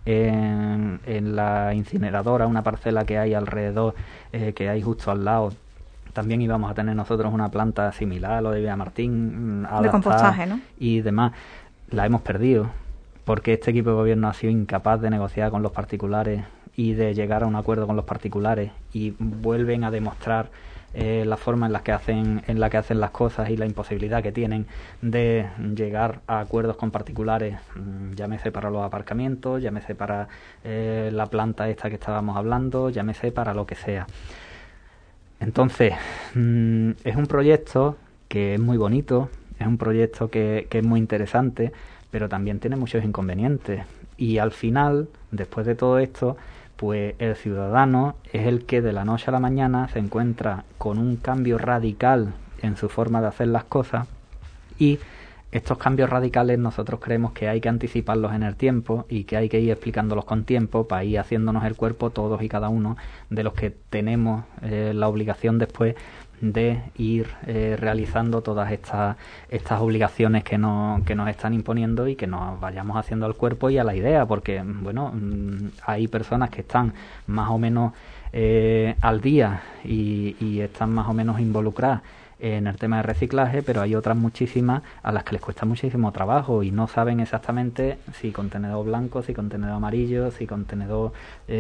en la incineradora, una parcela que hay alrededor, que hay justo al lado, también íbamos a tener nosotros una planta similar a lo de Villamartín, de compostaje, ¿no? Y demás. La hemos perdido porque este equipo de gobierno ha sido incapaz de negociar con los particulares y de llegar a un acuerdo con los particulares, y vuelven a demostrar la forma en la que hacen las cosas y la imposibilidad que tienen de llegar a acuerdos con particulares, llámese para los aparcamientos, llámese para la planta esta que estábamos hablando, llámese para lo que sea. Entonces, es un proyecto que es muy bonito, es un proyecto que es muy interesante, pero también tiene muchos inconvenientes, y al final, después de todo esto, pues el ciudadano es el que de la noche a la mañana se encuentra con un cambio radical en su forma de hacer las cosas, y estos cambios radicales nosotros creemos que hay que anticiparlos en el tiempo y que hay que ir explicándolos con tiempo para ir haciéndonos el cuerpo todos y cada uno de los que tenemos la obligación después de ir realizando todas estas obligaciones que nos están imponiendo, y que nos vayamos haciendo al cuerpo y a la idea, porque bueno, hay personas que están más o menos al día y están más o menos involucradas en el tema de reciclaje, pero hay otras muchísimas a las que les cuesta muchísimo trabajo y no saben exactamente si contenedor blanco, si contenedor amarillo, si contenedor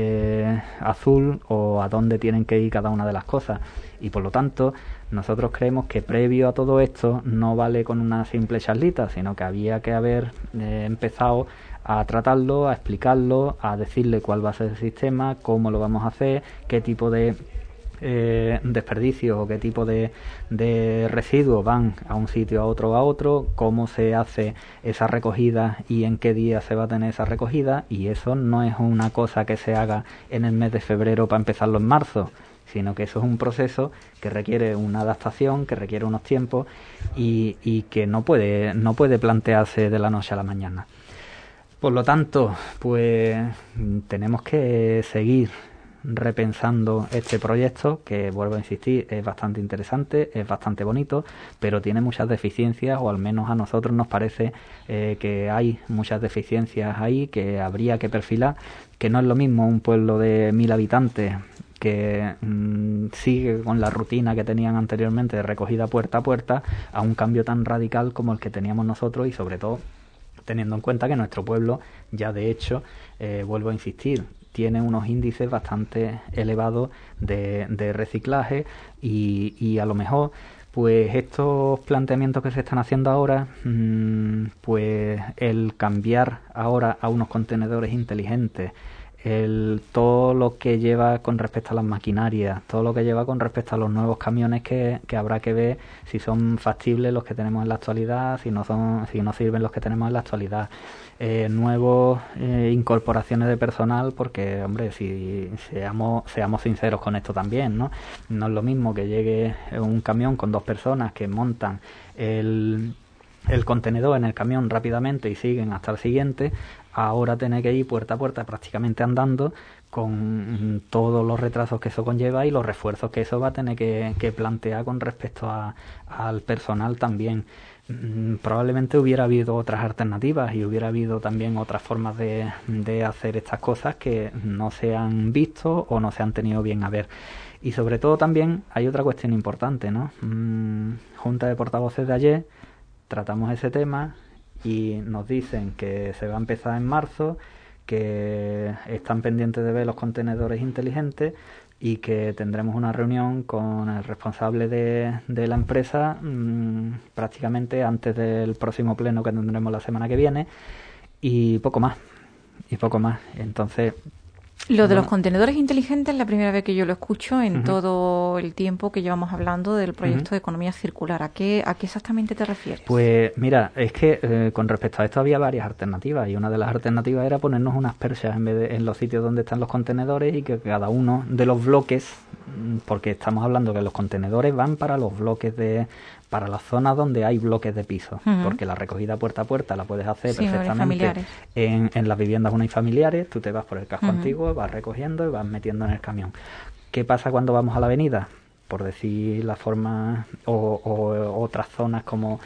azul, o a dónde tienen que ir cada una de las cosas. Y por lo tanto, nosotros creemos que previo a todo esto no vale con una simple charlita, sino que había que haber empezado a tratarlo, a explicarlo, a decirle cuál va a ser el sistema, cómo lo vamos a hacer, qué tipo de desperdicios o qué tipo de residuos van a un sitio, a otro, cómo se hace esa recogida y en qué día se va a tener esa recogida. Y eso no es una cosa que se haga en el mes de febrero para empezarlo en marzo, sino que eso es un proceso que requiere una adaptación, que requiere unos tiempos, y que no puede plantearse de la noche a la mañana. Por lo tanto, pues tenemos que seguir repensando este proyecto, que vuelvo a insistir, es bastante interesante, es bastante bonito, pero tiene muchas deficiencias, o al menos a nosotros nos parece que hay muchas deficiencias ahí que habría que perfilar, que no es lo mismo un pueblo de 1000 habitantes que sigue con la rutina que tenían anteriormente de recogida puerta a puerta, a un cambio tan radical como el que teníamos nosotros, y sobre todo teniendo en cuenta que nuestro pueblo ya de hecho, vuelvo a insistir, tiene unos índices bastante elevados de reciclaje, y a lo mejor pues estos planteamientos que se están haciendo ahora, pues el cambiar ahora a unos contenedores inteligentes, todo lo que lleva con respecto a las maquinarias, todo lo que lleva con respecto a los nuevos camiones que habrá que ver si son factibles los que tenemos en la actualidad, si no sirven los que tenemos en la actualidad, nuevas incorporaciones de personal, porque hombre, si seamos sinceros con esto también, no es lo mismo que llegue un camión con 2 personas que montan el contenedor en el camión rápidamente y siguen hasta el siguiente, ahora tener que ir puerta a puerta prácticamente andando, con todos los retrasos que eso conlleva y los refuerzos que eso va a tener que plantear con respecto al personal también. Probablemente hubiera habido otras alternativas y hubiera habido también otras formas de hacer estas cosas que no se han visto o no se han tenido bien a ver. Y sobre todo también hay otra cuestión importante, ¿no? Junta de portavoces de ayer, tratamos ese tema y nos dicen que se va a empezar en marzo, que están pendientes de ver los contenedores inteligentes y que tendremos una reunión con el responsable de la empresa prácticamente antes del próximo pleno que tendremos la semana que viene, y poco más. Entonces Lo de los contenedores inteligentes es la primera vez que yo lo escucho en todo el tiempo que llevamos hablando del proyecto de economía circular. ¿A qué exactamente te refieres? Pues mira, es que con respecto a esto había varias alternativas y una de las alternativas era ponernos unas perchas en los sitios donde están los contenedores y que cada uno de los bloques, porque estamos hablando que los contenedores van para los bloques para las zonas donde hay bloques de piso, porque la recogida puerta a puerta la puedes hacer perfectamente en las viviendas unifamiliares. Tú te vas por el casco antiguo, vas recogiendo y vas metiendo en el camión. ¿Qué pasa cuando vamos a la avenida? Por decir la forma, o otras zonas como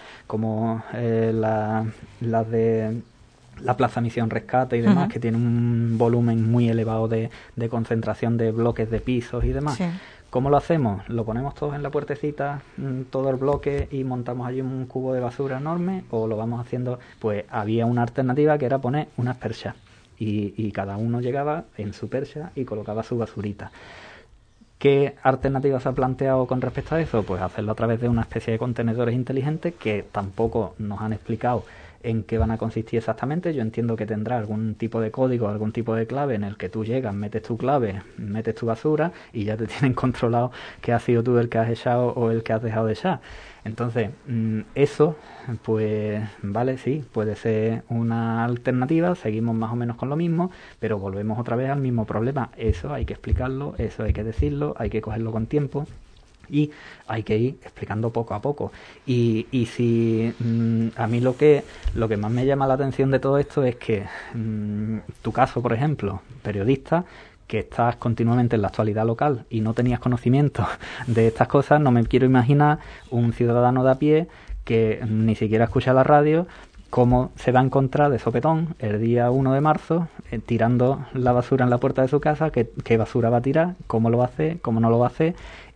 las de la Plaza Misión Rescate y demás, que tienen un volumen muy elevado de concentración de bloques de pisos y demás. Sí. ¿Cómo lo hacemos? Lo ponemos todos en la puertecita, todo el bloque, y montamos allí un cubo de basura enorme, o lo vamos haciendo. Pues había una alternativa que era poner unas perchas y cada uno llegaba en su percha y colocaba su basurita. ¿Qué alternativa se ha planteado con respecto a eso? Pues hacerlo a través de una especie de contenedores inteligentes que tampoco nos han explicado en qué van a consistir exactamente. Yo entiendo que tendrá algún tipo de código, algún tipo de clave en el que tú llegas, metes tu clave, metes tu basura y ya te tienen controlado que has sido tú el que has echado o el que has dejado de echar. Entonces, eso, pues vale, sí, puede ser una alternativa, seguimos más o menos con lo mismo, pero volvemos otra vez al mismo problema. Eso hay que explicarlo, eso hay que decirlo, hay que cogerlo con tiempo. Y hay que ir explicando poco a poco. Y si a mí lo que más me llama la atención de todo esto es que tu caso, por ejemplo, periodista, que estás continuamente en la actualidad local y no tenías conocimiento de estas cosas, no me quiero imaginar un ciudadano de a pie que ni siquiera escucha la radio, cómo se va a encontrar de sopetón el día 1 de marzo tirando la basura en la puerta de su casa, qué basura va a tirar, cómo lo va a hacer, cómo no lo va a hacer.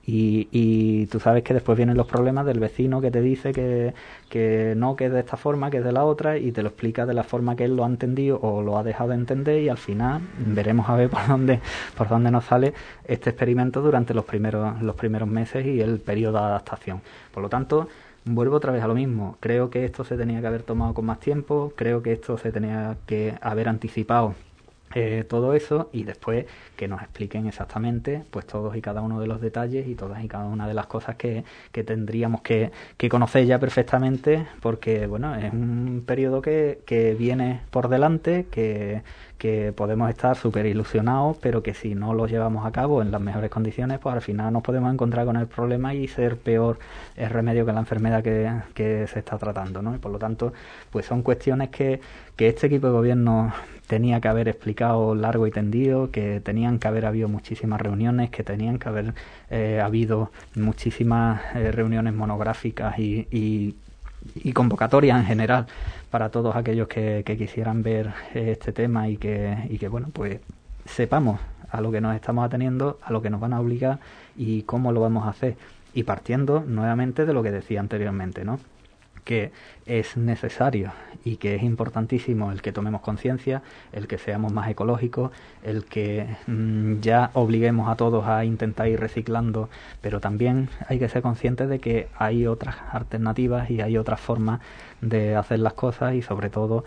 Y tú sabes que después vienen los problemas del vecino que te dice que no, que es de esta forma, que es de la otra, y te lo explica de la forma que él lo ha entendido o lo ha dejado de entender, y al final veremos a ver por dónde nos sale este experimento durante los primeros meses y el periodo de adaptación. Por lo tanto, vuelvo otra vez a lo mismo. Creo que esto se tenía que haber tomado con más tiempo, creo que esto se tenía que haber anticipado todo eso, y después que nos expliquen exactamente pues todos y cada uno de los detalles y todas y cada una de las cosas que tendríamos que conocer ya perfectamente, porque bueno, es un periodo que viene por delante, que podemos estar súper ilusionados, pero que si no lo llevamos a cabo en las mejores condiciones, pues al final nos podemos encontrar con el problema y ser peor el remedio que la enfermedad que se está tratando, ¿no? Y por lo tanto, pues son cuestiones que este equipo de gobierno tenía que haber explicado largo y tendido, que tenían que haber habido muchísimas reuniones, que tenían que haber habido muchísimas reuniones monográficas y convocatorias en general para todos aquellos que quisieran ver este tema y que bueno, pues sepamos a lo que nos estamos ateniendo, a lo que nos van a obligar y cómo lo vamos a hacer. Y partiendo nuevamente de lo que decía anteriormente, ¿no? Que es necesario y que es importantísimo el que tomemos conciencia, el que seamos más ecológicos, el que ya obliguemos a todos a intentar ir reciclando, pero también hay que ser conscientes de que hay otras alternativas y hay otras formas de hacer las cosas, y sobre todo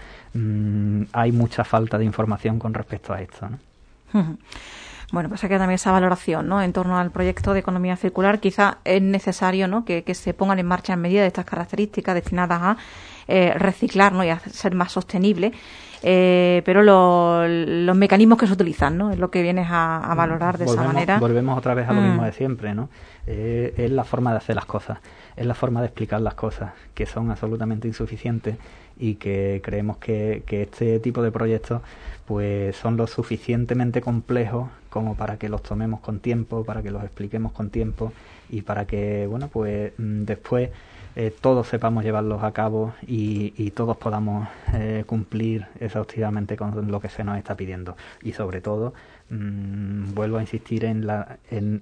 hay mucha falta de información con respecto a esto, ¿no? Bueno, pues hay que también esa valoración, ¿no? En torno al proyecto de economía circular. Quizá es necesario, ¿no?, que se pongan en marcha medidas de estas características destinadas a reciclar, ¿no?, y a ser más sostenible. Pero los mecanismos que se utilizan, ¿no?, es lo que vienes a valorar de esa manera. Volvemos otra vez a lo mismo de siempre, ¿no? Es la forma de hacer las cosas, es la forma de explicar las cosas, que son absolutamente insuficientes, y que creemos que este tipo de proyectos pues son lo suficientemente complejos como para que los tomemos con tiempo, para que los expliquemos con tiempo, y para que bueno, pues después todos sepamos llevarlos a cabo y todos podamos cumplir exhaustivamente con lo que se nos está pidiendo. Y sobre todo, vuelvo a insistir en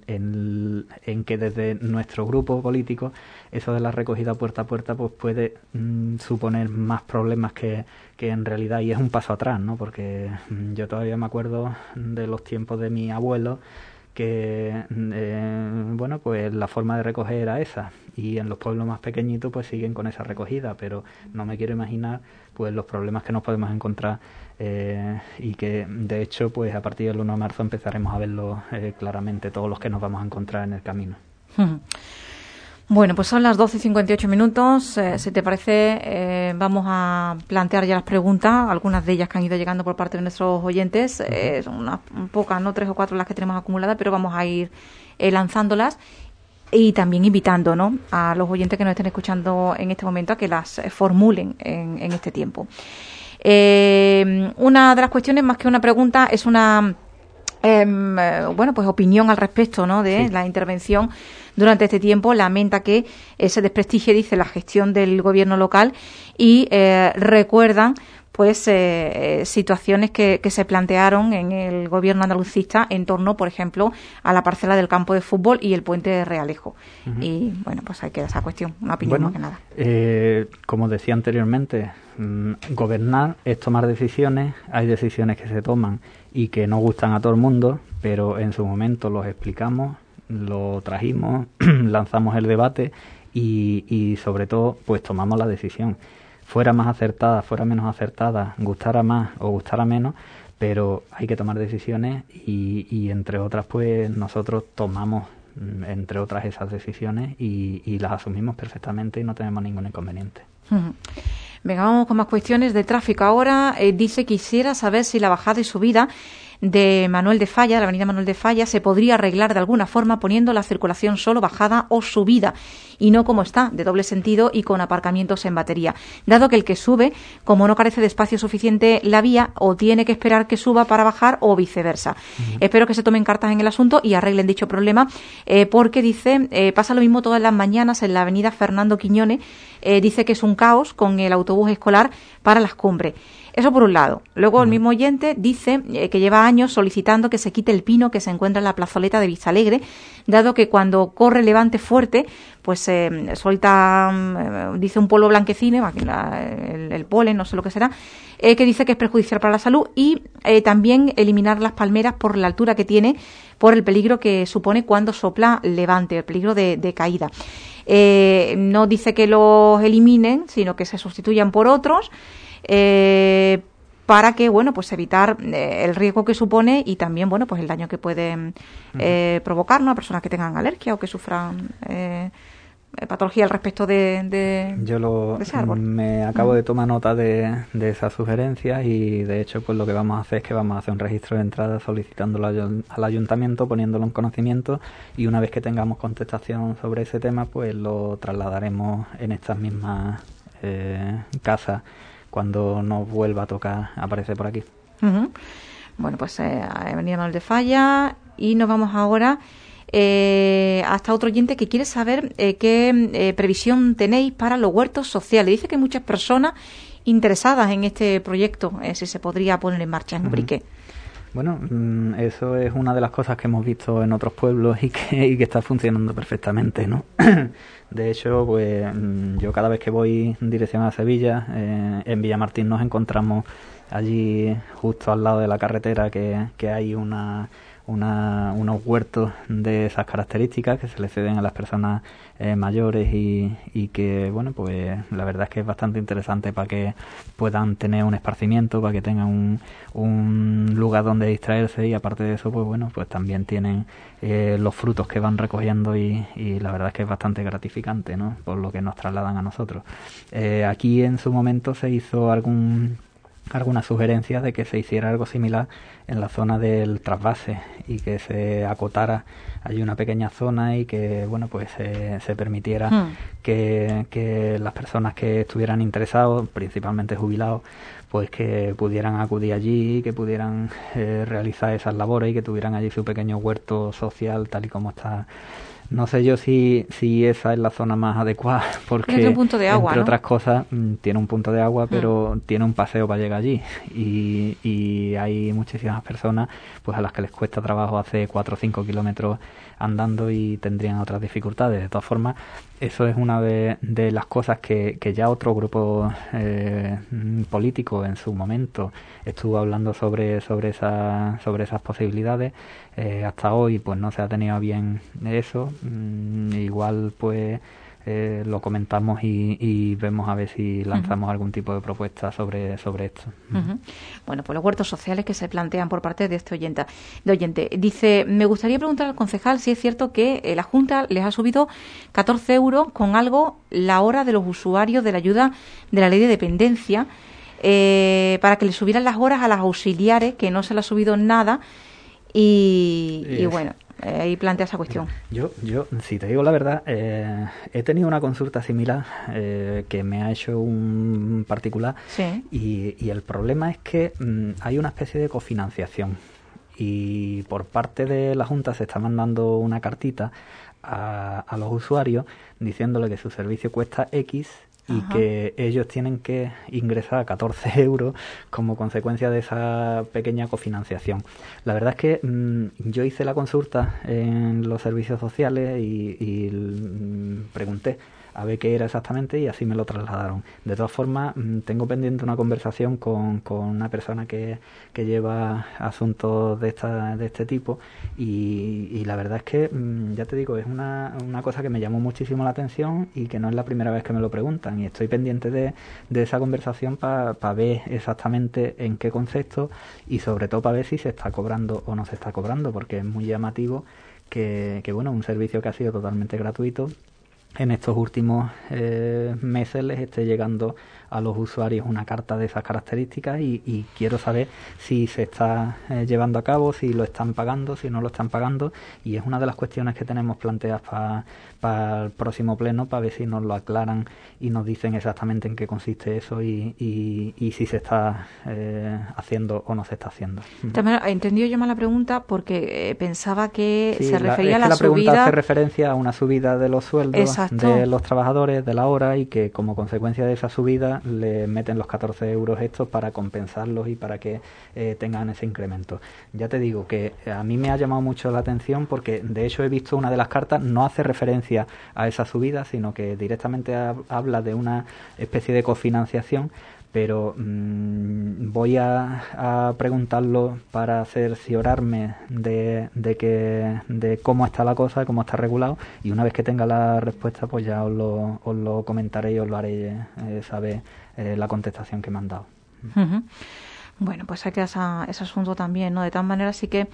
que desde nuestro grupo político eso de la recogida puerta a puerta pues puede suponer más problemas que en realidad, y es un paso atrás, ¿no? Porque yo todavía me acuerdo de los tiempos de mi abuelo, que bueno, pues la forma de recoger era esa, y en los pueblos más pequeñitos pues siguen con esa recogida, pero no me quiero imaginar pues los problemas que nos podemos encontrar, y que de hecho pues a partir del 1 de marzo empezaremos a verlo claramente, todos los que nos vamos a encontrar en el camino. Bueno, pues son las 12:58. Si te parece, vamos a plantear ya las preguntas, algunas de ellas que han ido llegando por parte de nuestros oyentes. Son unas pocas, no 3 o 4 las que tenemos acumuladas, pero vamos a ir lanzándolas y también invitando, ¿no?, a los oyentes que nos estén escuchando en este momento a que las formulen en este tiempo. Una de las cuestiones, más que una pregunta, es una bueno, pues opinión al respecto, ¿no?, de la intervención durante este tiempo. Lamenta que se desprestigie, dice, la gestión del gobierno local y recuerdan pues situaciones que se plantearon en el gobierno andalucista en torno, por ejemplo, a la parcela del campo de fútbol y el puente de Realejo. Y bueno, pues ahí queda esa cuestión, una opinión más que nada. Como decía anteriormente, gobernar es tomar decisiones. Hay decisiones que se toman y que no gustan a todo el mundo, pero en su momento los explicamos, lo trajimos, lanzamos el debate y sobre todo pues tomamos la decisión. Fuera más acertada, fuera menos acertada, gustara más o gustara menos, pero hay que tomar decisiones y entre otras pues nosotros tomamos entre otras esas decisiones y las asumimos perfectamente y no tenemos ningún inconveniente. Venga, vamos con más cuestiones de tráfico ahora. Dice, quisiera saber si la bajada y subida de Manuel de Falla, de la avenida Manuel de Falla, se podría arreglar de alguna forma poniendo la circulación solo bajada o subida y no como está, de doble sentido y con aparcamientos en batería, dado que el que sube, como no carece de espacio suficiente la vía, o tiene que esperar que suba para bajar o viceversa. Espero que se tomen cartas en el asunto y arreglen dicho problema, porque dice, pasa lo mismo todas las mañanas en la avenida Fernando Quiñones. Dice que es un caos con el autobús escolar para las cumbres. Eso por un lado. Luego el mismo oyente dice que lleva años solicitando que se quite el pino que se encuentra en la plazoleta de Vistalegre, dado que cuando corre levante fuerte, pues suelta, dice, un polvo blanquecino, el polen, no sé lo que será, que dice que es perjudicial para la salud, y también eliminar las palmeras por la altura que tiene, por el peligro que supone cuando sopla levante, el peligro de caída. No dice que los eliminen, sino que se sustituyan por otros, para que, bueno, pues evitar el riesgo que supone y también, bueno, pues el daño que puede provocar, ¿no?, a personas que tengan alergia o que sufran patología al respecto de ese árbol. Me acabo de tomar nota de esas sugerencias y de hecho pues lo que vamos a hacer es que vamos a hacer un registro de entrada solicitándolo al ayuntamiento, poniéndolo en conocimiento, y una vez que tengamos contestación sobre ese tema pues lo trasladaremos en estas mismas casas cuando nos vuelva a tocar aparecer por aquí. Bueno, pues Avenida Manuel de Falla, y nos vamos ahora hasta otro oyente que quiere saber qué previsión tenéis para los huertos sociales. Dice que hay muchas personas interesadas en este proyecto, si se podría poner en marcha en Ubrique. Bueno, eso es una de las cosas que hemos visto en otros pueblos y que está funcionando perfectamente, ¿no? De hecho, pues yo cada vez que voy en dirección a Sevilla, en Villamartín nos encontramos allí justo al lado de la carretera que hay unos huertos de esas características que se le ceden a las personas mayores y que, bueno, pues la verdad es que es bastante interesante para que puedan tener un esparcimiento, para que tengan un lugar donde distraerse, y aparte de eso, pues bueno, pues también tienen los frutos que van recogiendo y la verdad es que es bastante gratificante, ¿no?, por lo que nos trasladan a nosotros. Aquí en su momento se hizo algunas sugerencias de que se hiciera algo similar en la zona del trasvase y que se acotara allí una pequeña zona y que, bueno, pues se permitiera que las personas que estuvieran interesados, principalmente jubilados, pues que pudieran acudir allí, que pudieran realizar esas labores y que tuvieran allí su pequeño huerto social tal y como está No sé yo si esa es la zona más adecuada, porque tiene un punto de agua, entre ¿no? otras cosas tiene un punto de agua, pero tiene un paseo para llegar allí, y hay muchísimas personas pues a las que les cuesta trabajo hacer 4 o 5 kilómetros andando y tendrían otras dificultades. De todas formas, eso es una de las cosas que ya otro grupo político en su momento estuvo hablando sobre esas posibilidades. Hasta hoy pues no se ha tenido bien eso. Igual pues lo comentamos y vemos a ver si lanzamos algún tipo de propuesta sobre esto. Bueno, pues los huertos sociales que se plantean por parte de este oyente. Dice, me gustaría preguntar al concejal si es cierto que la Junta les ha subido 14 euros con algo la hora de los usuarios de la ayuda de la ley de dependencia, para que le subieran las horas a las auxiliares, que no se le ha subido nada, y bueno, ahí plantea esa cuestión. Yo, si te digo la verdad, he tenido una consulta similar que me ha hecho un particular, sí. y el problema es que hay una especie de cofinanciación, y por parte de la Junta se está mandando una cartita a los usuarios diciéndole que su servicio cuesta X y que ellos tienen que ingresar 14 euros como consecuencia de esa pequeña cofinanciación. La verdad es que yo hice la consulta en los servicios sociales y pregunté a ver qué era exactamente, y así me lo trasladaron. De todas formas, tengo pendiente una conversación con una persona que lleva asuntos de este tipo, y la verdad es que, ya te digo, es una cosa que me llamó muchísimo la atención y que no es la primera vez que me lo preguntan, y estoy pendiente de esa conversación para ver exactamente en qué concepto, y sobre todo para ver si se está cobrando o no se está cobrando, porque es muy llamativo que bueno, un servicio que ha sido totalmente gratuito en estos últimos meses les esté llegando a los usuarios una carta de esas características, y quiero saber si se está llevando a cabo, si lo están pagando, si no lo están pagando, y es una de las cuestiones que tenemos planteadas para el próximo pleno, para ver si nos lo aclaran y nos dicen exactamente en qué consiste eso y si se está haciendo o no se está haciendo. También he entendido yo mal la pregunta porque pensaba que sí, se refería a la pregunta subida. hace referencia a una subida de los sueldos. Exacto. De los trabajadores, de la hora, y que como consecuencia de esa subida le meten los 14 euros estos para compensarlos y para que tengan ese incremento. Ya te digo que a mí me ha llamado mucho la atención porque de hecho he visto una de las cartas, no hace referencia a esa subida, sino que directamente habla de una especie de cofinanciación, pero voy a preguntarlo para cerciorarme de cómo está la cosa, cómo está regulado, y una vez que tenga la respuesta pues ya os lo comentaré y os lo haré saber la contestación que me han dado. Bueno, pues hay que ese asunto también, ¿no? De tal manera sí que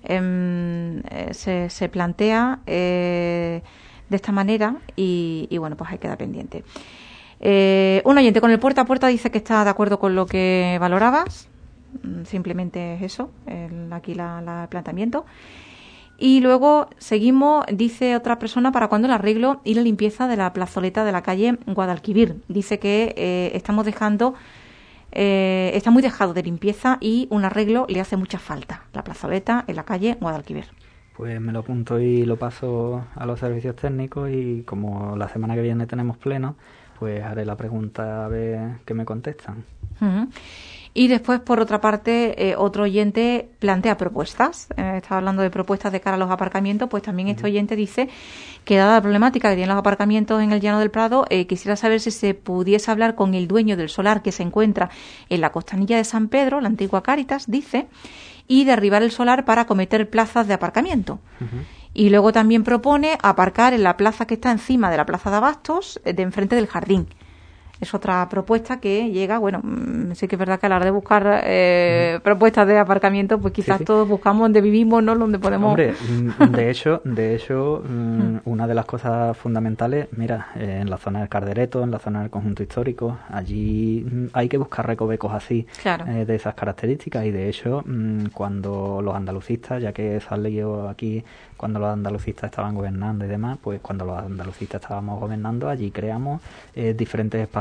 se plantea de esta manera y bueno, pues ahí queda pendiente. Un oyente con el puerta a puerta dice que está de acuerdo con lo que valorabas. Simplemente es eso, aquí el planteamiento. Y luego seguimos, dice otra persona, ¿para cuándo el arreglo y la limpieza de la plazoleta de la calle Guadalquivir? Dice que estamos dejando, está muy dejado de limpieza y un arreglo le hace mucha falta, la plazoleta en la calle Guadalquivir. Pues me lo apunto y lo paso a los servicios técnicos, y como la semana que viene tenemos pleno, pues haré la pregunta a ver qué me contestan. Y después, por otra parte, otro oyente plantea propuestas. Estaba hablando de propuestas de cara a los aparcamientos, pues también este oyente dice que dada la problemática que tienen los aparcamientos en el Llano del Prado, quisiera saber si se pudiese hablar con el dueño del solar que se encuentra en la costanilla de San Pedro, la antigua Cáritas, dice, y derribar el solar para acometer plazas de aparcamiento. Y luego también propone aparcar en la plaza que está encima de la plaza de Abastos, de enfrente del jardín. Es otra propuesta que llega, bueno, sí que es verdad que a la hora de buscar propuestas de aparcamiento, pues quizás todos buscamos donde vivimos, ¿no? Donde podemos... Hombre, de hecho, una de las cosas fundamentales, mira, en la zona del Cardereto, en la zona del conjunto histórico, allí hay que buscar recovecos así, claro, de esas características, y de hecho, cuando los andalucistas, ya que se han leído aquí, cuando los andalucistas estaban gobernando y demás, pues cuando los andalucistas estábamos gobernando, allí creamos diferentes espacios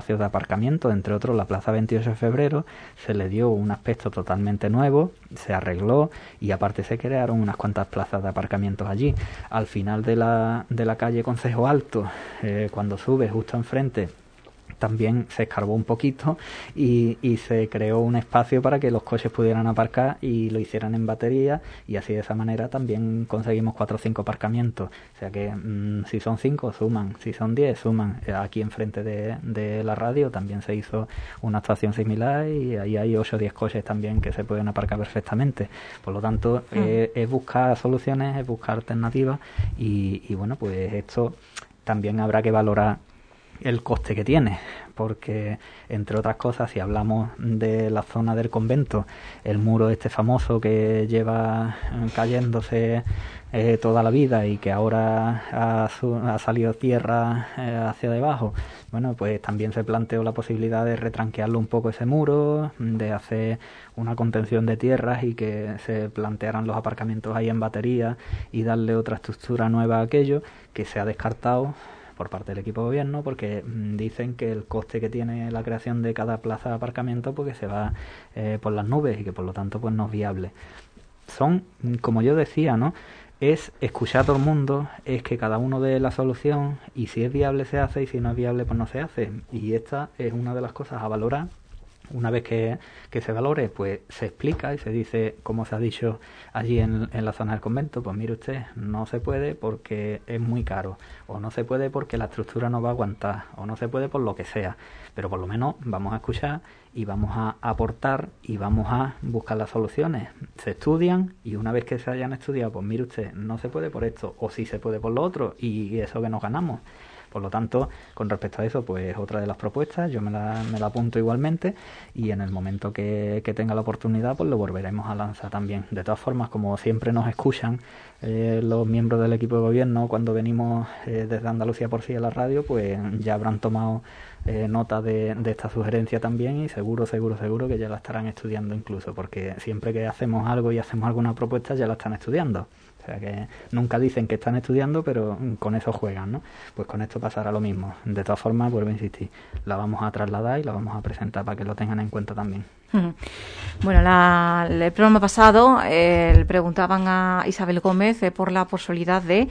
espacios de aparcamiento, entre otros la Plaza 28 de Febrero, se le dio un aspecto totalmente nuevo, se arregló y aparte se crearon unas cuantas plazas de aparcamientos allí. Al final de la calle Concejo Alto, cuando subes justo enfrente, también se escarbó un poquito y se creó un espacio para que los coches pudieran aparcar y lo hicieran en batería, y así de esa manera también conseguimos 4 o 5 aparcamientos. O sea que si son 5 suman, si son 10 suman. Aquí enfrente de la radio también se hizo una actuación similar y ahí hay 8 o 10 coches también que se pueden aparcar perfectamente. Por lo tanto, es buscar soluciones, es buscar alternativas y bueno, pues esto también habrá que valorar el coste que tiene, porque entre otras cosas, si hablamos de la zona del convento, el muro este famoso que lleva cayéndose toda la vida y que ahora ha salido tierra hacia debajo, bueno, pues también se planteó la posibilidad de retranquearlo un poco ese muro, de hacer una contención de tierras y que se plantearan los aparcamientos ahí en batería y darle otra estructura nueva a aquello, que se ha descartado por parte del equipo de gobierno, porque dicen que el coste que tiene la creación de cada plaza de aparcamiento porque se va por las nubes y que por lo tanto pues no es viable. Son, como yo decía, ¿no?, es escuchar a todo el mundo, es que cada uno dé la solución y si es viable se hace y si no es viable pues no se hace, y esta es una de las cosas a valorar. Una vez que se valore, pues se explica y se dice, como se ha dicho allí en la zona del convento, pues mire usted, no se puede porque es muy caro, o no se puede porque la estructura no va a aguantar, o no se puede por lo que sea, pero por lo menos vamos a escuchar y vamos a aportar y vamos a buscar las soluciones. Se estudian y una vez que se hayan estudiado, pues mire usted, no se puede por esto, o sí se puede por lo otro, y eso que nos ganamos. Por lo tanto, con respecto a eso, pues otra de las propuestas, yo me la apunto igualmente y en el momento que tenga la oportunidad, pues lo volveremos a lanzar también. De todas formas, como siempre nos escuchan los miembros del equipo de gobierno cuando venimos desde Andalucía por sí a la radio, pues ya habrán tomado nota de esta sugerencia también y seguro que ya la estarán estudiando incluso, porque siempre que hacemos algo y hacemos alguna propuesta ya la están estudiando. O sea que nunca dicen que están estudiando, pero con eso juegan, ¿no? Pues con esto pasará lo mismo. De todas formas, vuelvo a insistir, la vamos a trasladar y la vamos a presentar para que lo tengan en cuenta también. Bueno, el programa pasado le preguntaban a Isabel Gómez por la posibilidad de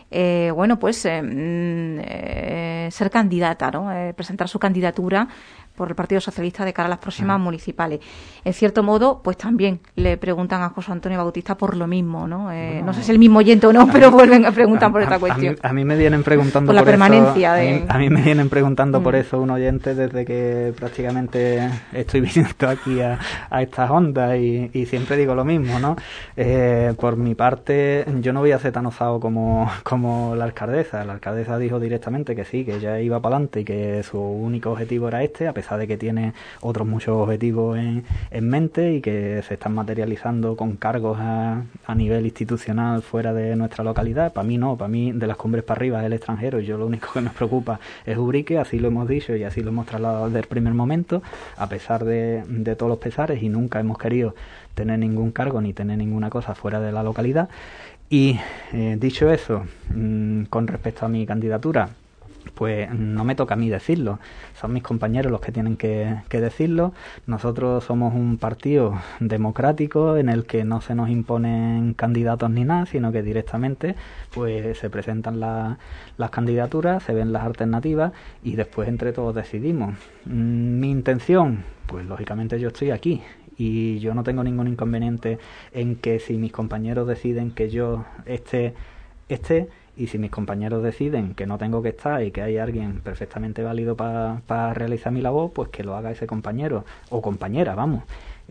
ser candidata, ¿no? Presentar su candidatura por el Partido Socialista de cara a las próximas municipales. En cierto modo, pues también le preguntan a José Antonio Bautista por lo mismo, ¿no? Bueno, no sé si es el mismo oyente o no, pero vuelven a preguntar por esta cuestión. A mí me vienen preguntando por la permanencia eso. A mí me vienen preguntando por eso un oyente desde que prácticamente estoy viniendo aquí a estas ondas y siempre digo lo mismo, ¿no? Por mi parte, yo no voy a ser tan osado como la alcaldesa. La alcaldesa dijo directamente que sí, que ella iba para adelante y que su único objetivo era este, a pesar de que tiene otros muchos objetivos en mente y que se están materializando con cargos a nivel institucional fuera de nuestra localidad. Para mí no, para mí de las Cumbres para arriba es el extranjero y yo lo único que me preocupa es Ubrique, así lo hemos dicho y así lo hemos trasladado desde el primer momento, a pesar de todos los pesares, y nunca hemos querido tener ningún cargo ni tener ninguna cosa fuera de la localidad. Y dicho eso, con respecto a mi candidatura, pues no me toca a mí decirlo, son mis compañeros los que tienen que decirlo. Nosotros somos un partido democrático en el que no se nos imponen candidatos ni nada, sino que directamente pues se presentan las candidaturas, se ven las alternativas y después entre todos decidimos. Mi intención, pues lógicamente yo estoy aquí y yo no tengo ningún inconveniente en que si mis compañeros deciden que yo esté, y si mis compañeros deciden que no tengo que estar y que hay alguien perfectamente válido para realizar mi labor, pues que lo haga ese compañero o compañera, vamos.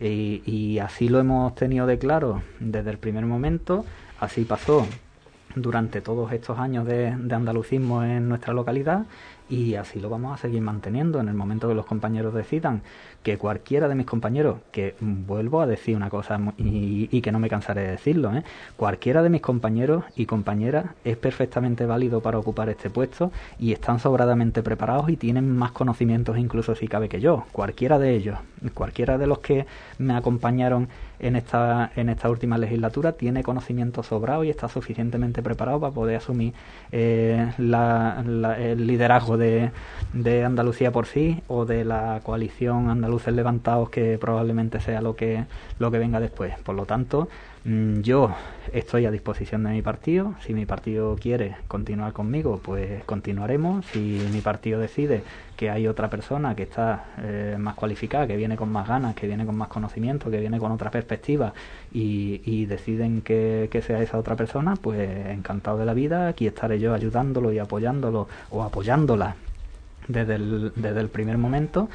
Y así lo hemos tenido de claro desde el primer momento, así pasó durante todos estos años de andalucismo en nuestra localidad y así lo vamos a seguir manteniendo en el momento que los compañeros decidan. Que cualquiera de mis compañeros, que vuelvo a decir una cosa y que no me cansaré de decirlo, cualquiera de mis compañeros y compañeras es perfectamente válido para ocupar este puesto y están sobradamente preparados y tienen más conocimientos incluso si cabe que yo. Cualquiera de ellos, cualquiera de los que me acompañaron en esta última legislatura tiene conocimiento sobrado y está suficientemente preparado para poder asumir el liderazgo de Andalucía por sí o de la coalición Andaluces Levantados, que probablemente sea lo que venga después. Por lo tanto, yo estoy a disposición de mi partido. Si mi partido quiere continuar conmigo, pues continuaremos. Si mi partido decide que hay otra persona que está más cualificada, que viene con más ganas, que viene con más conocimiento, que viene con otra perspectiva y deciden que sea esa otra persona, pues encantado de la vida. Aquí estaré yo ayudándolo y apoyándolo o apoyándola desde el primer momento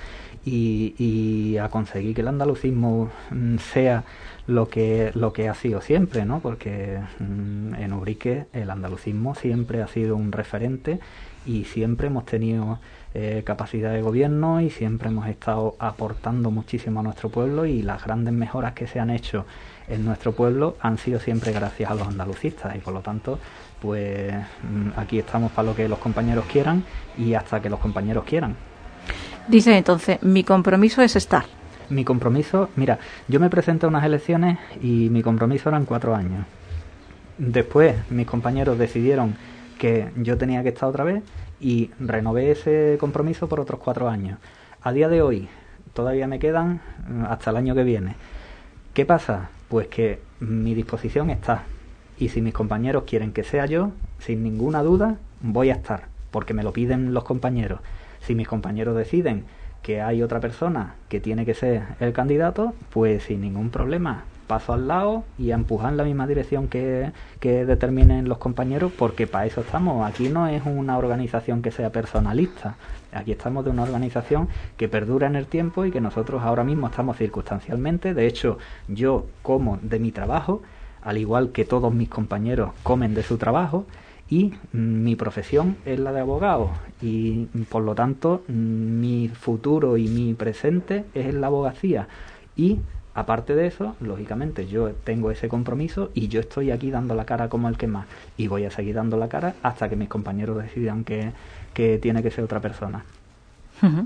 y a conseguir que el andalucismo sea lo que ha sido siempre, ¿no? Porque en Ubrique el andalucismo siempre ha sido un referente y siempre hemos tenido capacidad de gobierno y siempre hemos estado aportando muchísimo a nuestro pueblo, y las grandes mejoras que se han hecho en nuestro pueblo han sido siempre gracias a los andalucistas, y por lo tanto pues aquí estamos para lo que los compañeros quieran y hasta que los compañeros quieran. Dice entonces, mi compromiso es estar. Mi compromiso, mira, yo me presenté a unas elecciones y mi compromiso eran 4 años. Después mis compañeros decidieron que yo tenía que estar otra vez y renové ese compromiso por otros 4 años. A día de hoy todavía me quedan hasta el año que viene. ¿Qué pasa? Pues que mi disposición está, y si mis compañeros quieren que sea yo, sin ninguna duda voy a estar, porque me lo piden los compañeros. Si mis compañeros deciden que hay otra persona que tiene que ser el candidato, pues sin ningún problema paso al lado y a empujar en la misma dirección que determinen los compañeros, porque para eso estamos. Aquí no es una organización que sea personalista, aquí estamos de una organización que perdura en el tiempo y que nosotros ahora mismo estamos circunstancialmente. De hecho, yo como de mi trabajo, al igual que todos mis compañeros comen de su trabajo, y mi profesión es la de abogado, y por lo tanto mi futuro y mi presente es la abogacía. Y aparte de eso, lógicamente yo tengo ese compromiso y yo estoy aquí dando la cara como el que más, y voy a seguir dando la cara hasta que mis compañeros decidan que tiene que ser otra persona. Uh-huh.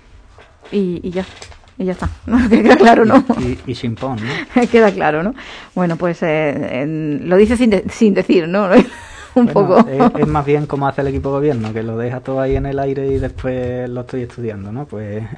Y ya está, queda claro, ¿no? Y chimpón, ¿no? Queda claro, ¿no? Bueno, pues lo dice sin decir, ¿no? Un poco. Es más bien como hace el equipo de gobierno, que lo deja todo ahí en el aire y después lo estoy estudiando, ¿no? Pues